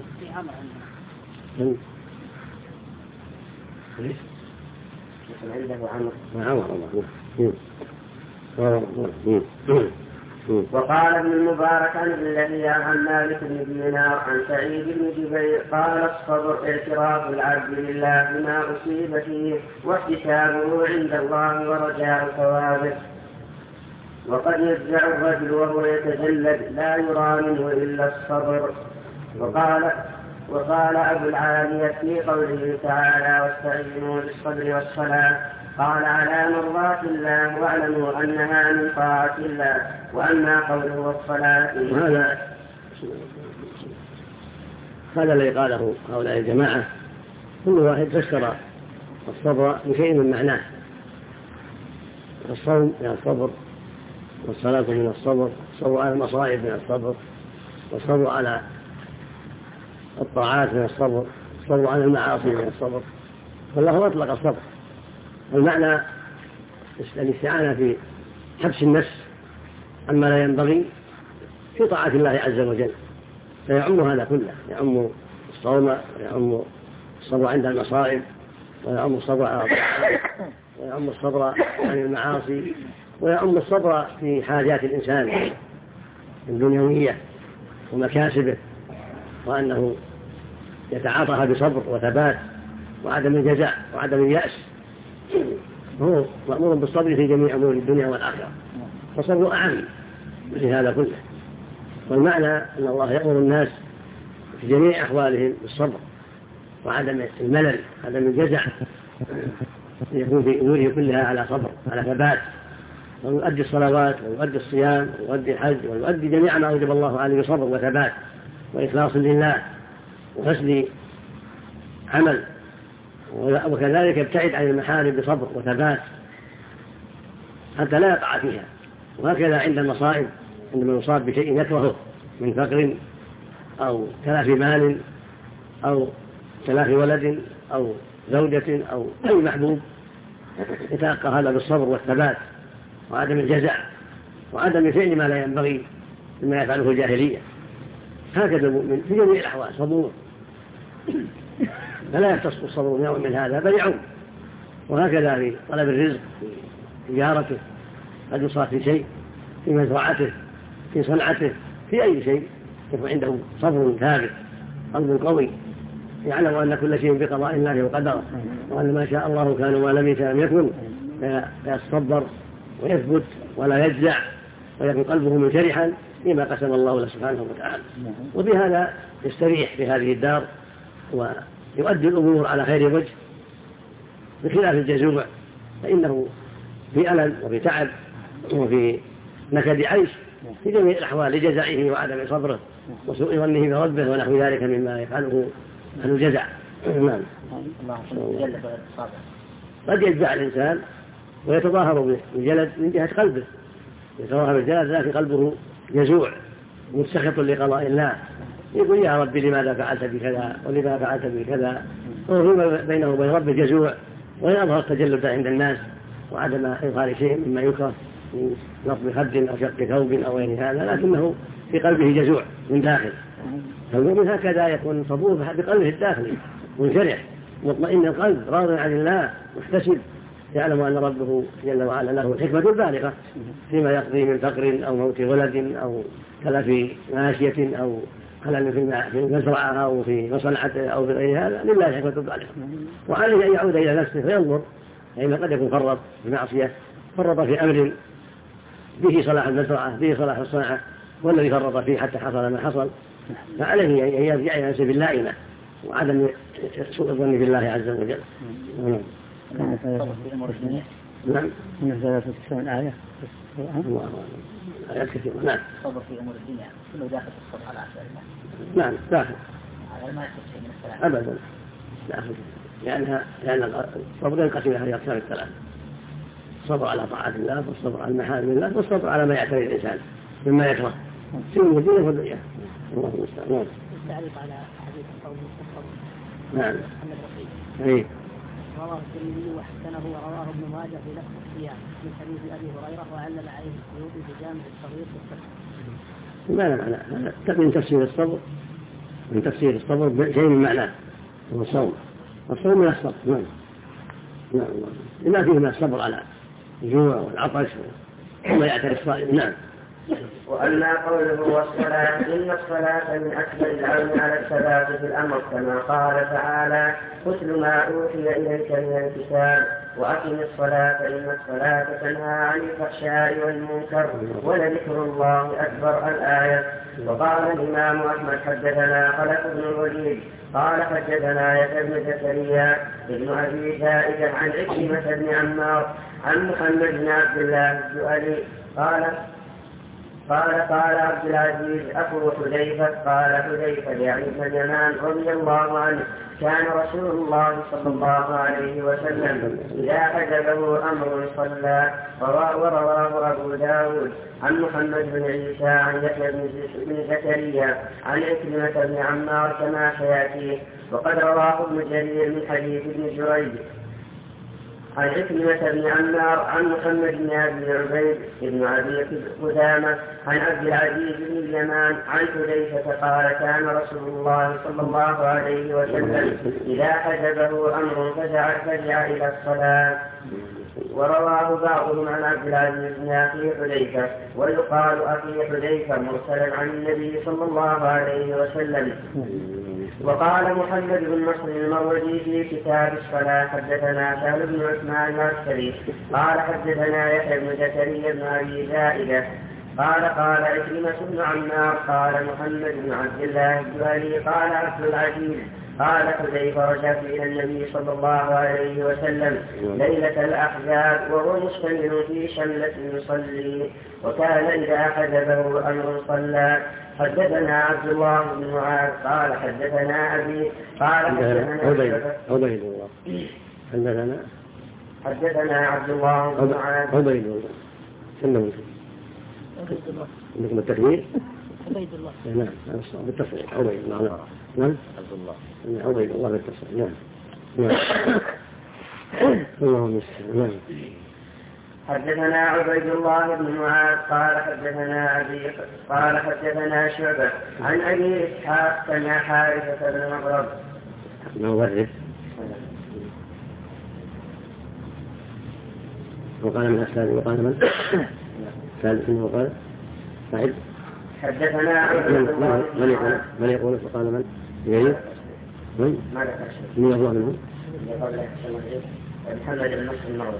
وقال ابن المبارك عن ابن لهيعة عن مالك بن دينار عن سعيد بن جبير قال الصبر اعتراف العبد لله بما أصيب فيه واحتسابه عند الله ورجاء ثوابه. وقد يجزع الرجل وهو يتجلد لا يرى منه إلا الصبر. وقال أبو العالية في قوله تعالى واستعينوا بالصبر والصلاة قال على مرضاة الله واعلموا أنها من طاعة الله. وأما قوله والصلاة هذا الذي قاله هؤلاء الجماعة كل واحد فسر الصبر بشيء من معناه. الصوم من الصبر، والصلاة من الصبر، الصبر على المصائب من الصبر، والصبر على الطاعات من الصبر، الصبر على المعاصي من الصبر. فالله أطلق الصبر. المعنى الاستعانة في حبس النفس عما لا ينبغي في طاعة الله عز وجل، فيعم هذا كله، يعم الصوم، ويعم الصبر عند المصائب، ويعم الصبر على الطاعات، ويعم الصبر عن المعاصي، ويعم الصبر في حاجات الإنسان الدنيوية ومكاسبه، وأنه يتعاطاها بصبر وثبات وعدم الجزع وعدم اليأس. هو مأمور بالصبر في جميع أمور الدنيا والآخرة، فالصبر أعم في هذا كله. والمعنى أن الله يأمر الناس في جميع أحوالهم بالصبر وعدم الملل، عدم الجزع، يكون في أموره كلها على صبر، على ثبات، ويؤدي الصلوات ويؤدي الصيام ويؤدي الحج ويؤدي جميع ما أوجب الله عليه بصبر وثبات وإخلاص لله وحسن عمل، وكذلك يبتعد عن المحارم بصبر وثبات حتى لا يقع فيها. وهكذا عند المصائب، عندما يصاب بشيء يكرهه من فقر أو تلف مال أو تلف ولد أو زوجة أو أي محبوب، يتلقى هذا بالصبر والثبات وعدم الجزع وعدم فعل ما لا ينبغي مما يفعله الجاهلية. هكذا المؤمن في جميع الأحوال صبور، فلا يختص الصبر نوع من هذا بل يعم. وهكذا في طلب الرزق، في تجارته، قد يصاب في شيء، في مزرعته، في صنعته، في أي شيء يكون عنده صبر ثابت، قلب قوي، يعلم أن كل شيء بقضاء الله وقدره، وأن ما شاء الله كان وما لم يشاء لم يكن، فيصبر ويثبت ولا يجزع ويكون قلبه منشرحا لما قسم الله له سبحانه وتعالى. وبهذا يستريح في هذه الدار ويؤدي الأمور على خير وجه، بخلاف الجزوع فإنه في ألم وفي تعب وفي نكد عيش في جميع الأحوال لجزعه وعدم صبره وسوء ظنه بربه ونحو ذلك مما يفعله عن الجزع. نعم. قد يجزع الإنسان ويتظاهر بالجلد من جهة قلبه، يتظاهر بالجلد لكن قلبه جزوع متسخط لقضاء الله، يقول يا ربي لماذا فعلت بكذا ولماذا فعلت بكذا، وهو بينه وبين ربه جزوع، ويظهر التجلد عند الناس وعدم إظهار شيء مما يكره من نصب خد أو شق ثوب أو غير هذا، لكنه في قلبه جزوع من داخل. فالمؤمن هكذا يكون صبور بقلبه الداخلي منشرح مطمئن القلب راض عن الله محتسب، يعلم أن ربه جل وعلا له الحكمة البالغة فيما يقضي من فقر أو موت ولد أو تلف ماشية أو خلل في المزرعة أو في مصنعته أو في غير هذا، لله الحكمة البالغة. وعليه أن يعود إلى نفسه فينظر، فإن قد يكون فرط في معصية، فرط في أمر به صلاح المزرعة به صلاح الصنعة والذي فرط فيه حتى حصل ما حصل، فعليه أن يرجع إلى نفسه باللائمة وعدم سوء الظن بالله عز وجل. نعم. نعم. الآية آيات كثيرة. نعم. الصبر في أمور الدنيا كله داخل في الصبر على أسباب الله. نعم داخل. هذا ما يخص شيء من الثلاثة. أبدا داخل، لأن الصبر ينقسم إلى هذه الأقسام الثلاثة: الصبر على طاعة الله، والصبر على محارم الله، والصبر على ما يعتري الإنسان مما يكره في أمور الدنيا والدنيا. الله المستعان. التعليق على حديث قوله الصبر. نعم. إيه. رواه الترمذي وحسنه ورواه ابن ماجه في لفظ الصيام من حديث ابي هريره وعلل عليه السيوطي في جامع الصغير في الفتح. ما معنى هذا؟ من تفسير الصبر، من تفسير الصبر شيء من معناه هو الصوم. الصوم من الصبر. نعم. نعم. لما فيه من الصبر على الجوع والعطش وما يعتري الصائم. نعم. وأما قوله والصلاة إن الصلاة من أكبر العون على الثبات في الأمر كما قال تعالى اتل ما أوحي إليك من الكتاب وأقم الصلاة إن الصلاة تنهى عن الفحشاء والمنكر ولذكر الله أكبر الآية. وقال الإمام أحمد حدثنا خلف بن الوليد قال حدثنا يحيى بن زكريا بن أبي زائدة عن عكرمة بن عمار عن محمد بن عبد الله الجؤلي قال عبد العزيز أخو حذيفة قال حذيفة يعني بن اليمان رضي الله عنه كان رسول الله صلى الله عليه وسلم إذا حجبه أمر صلى. ورواه أبو داود عن محمد بن عيسى عن يحيى بن زكريا عن عكرمة بن عمار كما سيأتي. وقد رواه ابن جرير من حديث ابن جريج عن عكرمة بن عمار عن محمد بن أبي عبيد بن أبي قدامة عن عبد العزيز بن اليمان عن حذيفة قال كان رسول الله صلى الله عليه وسلم إذا حجبه أمر فزع إلى الصلاة. ورواه بعضهم عن عبد العزيز بن أخي حذيفة ويقال أخي حذيفة مرسلا عن النبي صلى الله عليه وسلم. وقال محمد بن نصر المروزي في كتاب الصلاة حدثنا سهل بن عثمان العسكري قال حدثنا يحيى بن زكريا بن أبي زائدة قال عكرمة بن عمار قال محمد بن عبد الله الجؤلي قال عبد العزيز قال حذيفة رجعت إلى النبي صلى الله عليه وسلم ليلة الأحزاب وهو مشتمل في شملة يصلي وكان إذا حجبه أمر صلى. حدثنا عبد الله بن معاذ قال حدثنا أبي قال حدثنا عبد الله بن معاذ عبيد الله عندكم التكبير عبيد الله نعم بالتصريح عبيد الله نعم عبد الله عبيد الله بالتصريح نعم اللهم نعم. حدثنا عبيد الله بن معاذ قال حدثنا أبي قال حدثنا شعبة عن أبي إسحاق سمع حارثة بن مغرب مورث وقال من أسلام وقال من ثالث وقال صحيح. حدثنا عبيد الله من يقول فقال من يريد من يقول منهم محمد بن نصر المروزي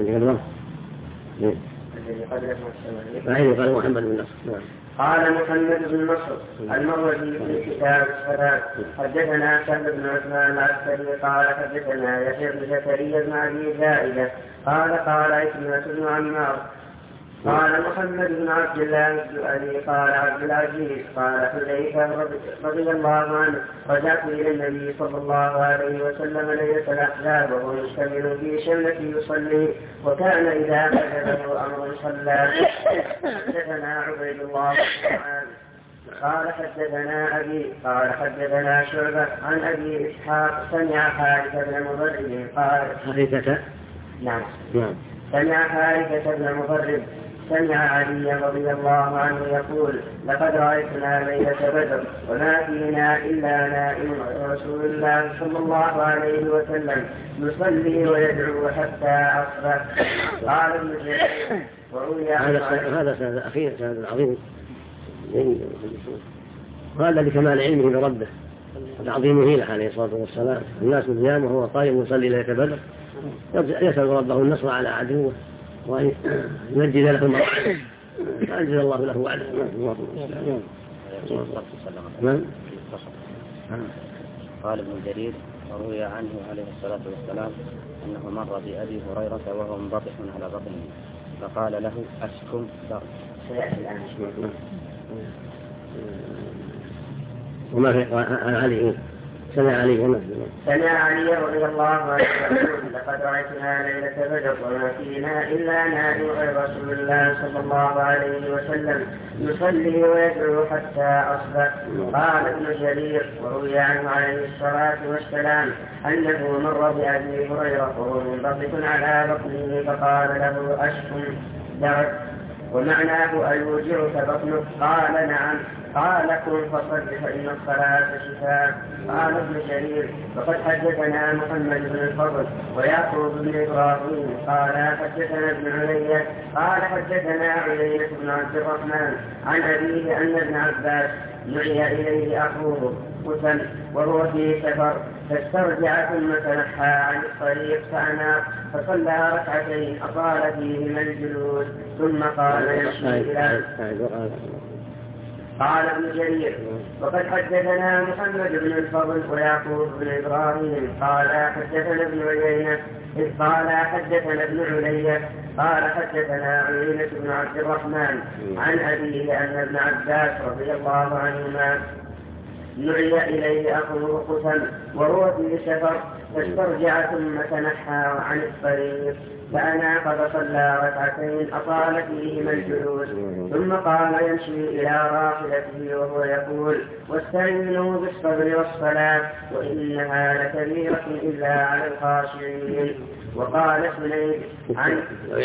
قال محمد بن نصر قال محمد بن نصر المروزي في كتاب الصلاة حدثنا سهل بن عثمان العسكري قال حدثنا يحيى بن زكريا بن أبي زائدة قال عكرمة بن عمار قال محمد بن عبد الله الجؤلي قال عبد العزيز قال حذيفة رضي الله عنه رجعت إلى النبي صلى الله عليه وسلم ليلة الأحزاب وهو مشتمل في شملة يصلي وكان إذا حجبه أمر صلى. حدثنا عبيد الله بن معاذ قال حدثنا أبي قال حدثنا شعبة عن أبي إسحاق سمع حارثة بن مضرب قال حارثة نعم سمع حارثة بن مضرب سمع علي رضي الله عنه يقول لقد رأيتنا ليلة بدر وما فينا إلا نائم رسول الله صلى الله عليه وسلم يصلي ويدعو حتى أصبح. قال ابن جرير وروي هذا سند أخير سند عظيم وهذا لكمال علمه بربه وتعظيمه له عليه الصلاة والسلام. الناس نيام وهو قائم يصلي ليلة بدر يسأل ربه النصر على عدوه وأن يمجد له المرأة فأنزل الله له وعده. قال ابن جرير وروي عنه عليه الصلاة والسلام أنه مر بأبي هريرة وهو منبطح على بطنه فقال له أسكم ضرب. وما في علي سمع علي رضي الله عنه يقول لقد رأيتنا ليلة بدر وما فينا إلا نائم غير رسول الله صلى الله عليه وسلم يصلي ويدعو حتى أصبح. قال ابن جرير وروي عنه عليه الصلاة والسلام أنه مر بأبي هريرة وهو منبطح على بطنه فقال له أشكم درد ومعناه أيوجعك بطنك قال نعم قال كن فصل فإن الصلاة شفاء. قال ابن جرير وقد حدثنا محمد بن الفضل ويعقوب بن إبراهيم قال حدثنا ابن علي قال حدثنا عيينة بن عبد الرحمن عن أبيه أن ابن عباس دعي إليه أخوه قتل وهو في سفر فاسترجع ثم تنحى عن الطريق فأناق فصلى ركعتين أطال فيهما الجلوس ثم قال يمشي إلى قال ابن جرير وقد حدثنا محمد بن الفضل ويعقوب بن إبراهيم قال حدثنا ابن عيينة إذ قال حدثنا ابن علية قال حدثنا عيينة بن عبد الرحمن عن أبيه أن ابن عباس رضي الله عنهما دعي إليه أخوه قتل وهو في سفر فاسترجع ثم تنحى عن الطريق فأناق فصلى ركعتين أطال فيهما الجلوس ثم قال يمشي إلى راحلته وهو يقول واستعينوا بالصبر والصلاة وإنها لكبيرة إلا على الخاشعين. وقال سنيد عن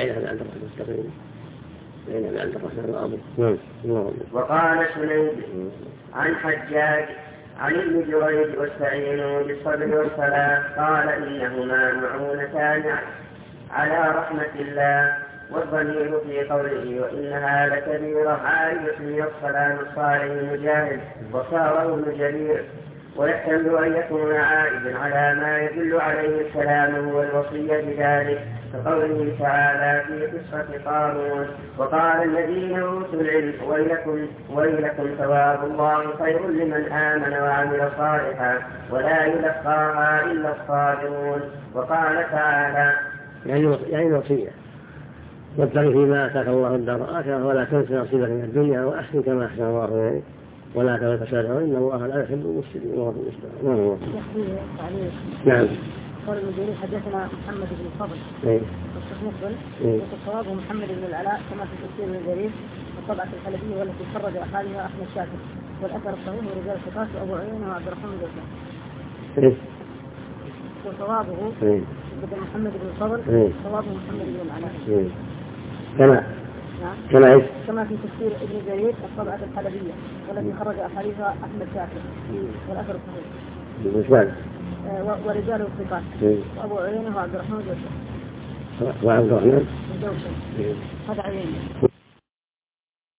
وقال سنيد عن حجاج عن ابن جريج واستعينوا بالصبر والصلاة قال إنهما معونتان على رحمة الله. والضمير في قوله وإنها لكبيرة عائلة والسلام الصالح مجاهد وصاره ابن جرير ويحتمل أن يكون عائدا على ما يدل عليه الكلام والوصية بذلك كقوله تعالى في قصة قارون وقال الذين أوتوا العلم ويلكم ثواب الله خير لمن آمن وعمل صالحا ولا يلقاها إلا الصابرون. وقال تعالى يعني الوصية وابتغ فيما آتاك الله الدار الآخرة ولا تنس نصيبك من الدنيا وأحسن كما أحسن الله إليك ولا تبغي فسادا إن الله لا يحب المفسدين. نعم. قال ابن جرير حدثنا محمد بن الفضل والصحيح والصواب محمد بن العلاء كما في تفسير ابن جرير والطبعة الحلبية والتي خرج أحادها أحمد شاكر والأثر الصحيح ورجال الثقات وأبو عيينة وعبد الرحمن الجوزي. وصوابه بدل محمد بن الفضل صوابه محمد بن العلاء كما في تفسير ابن جرير الطبعة الحلبية والتي خرج أحاديثها أحمد شاكر والأثر الصحيح ورجال الثقات وأبو عيينة وعبد الرحمن الجوزي. وعبد الرحمن الجوزي هذا عيينة.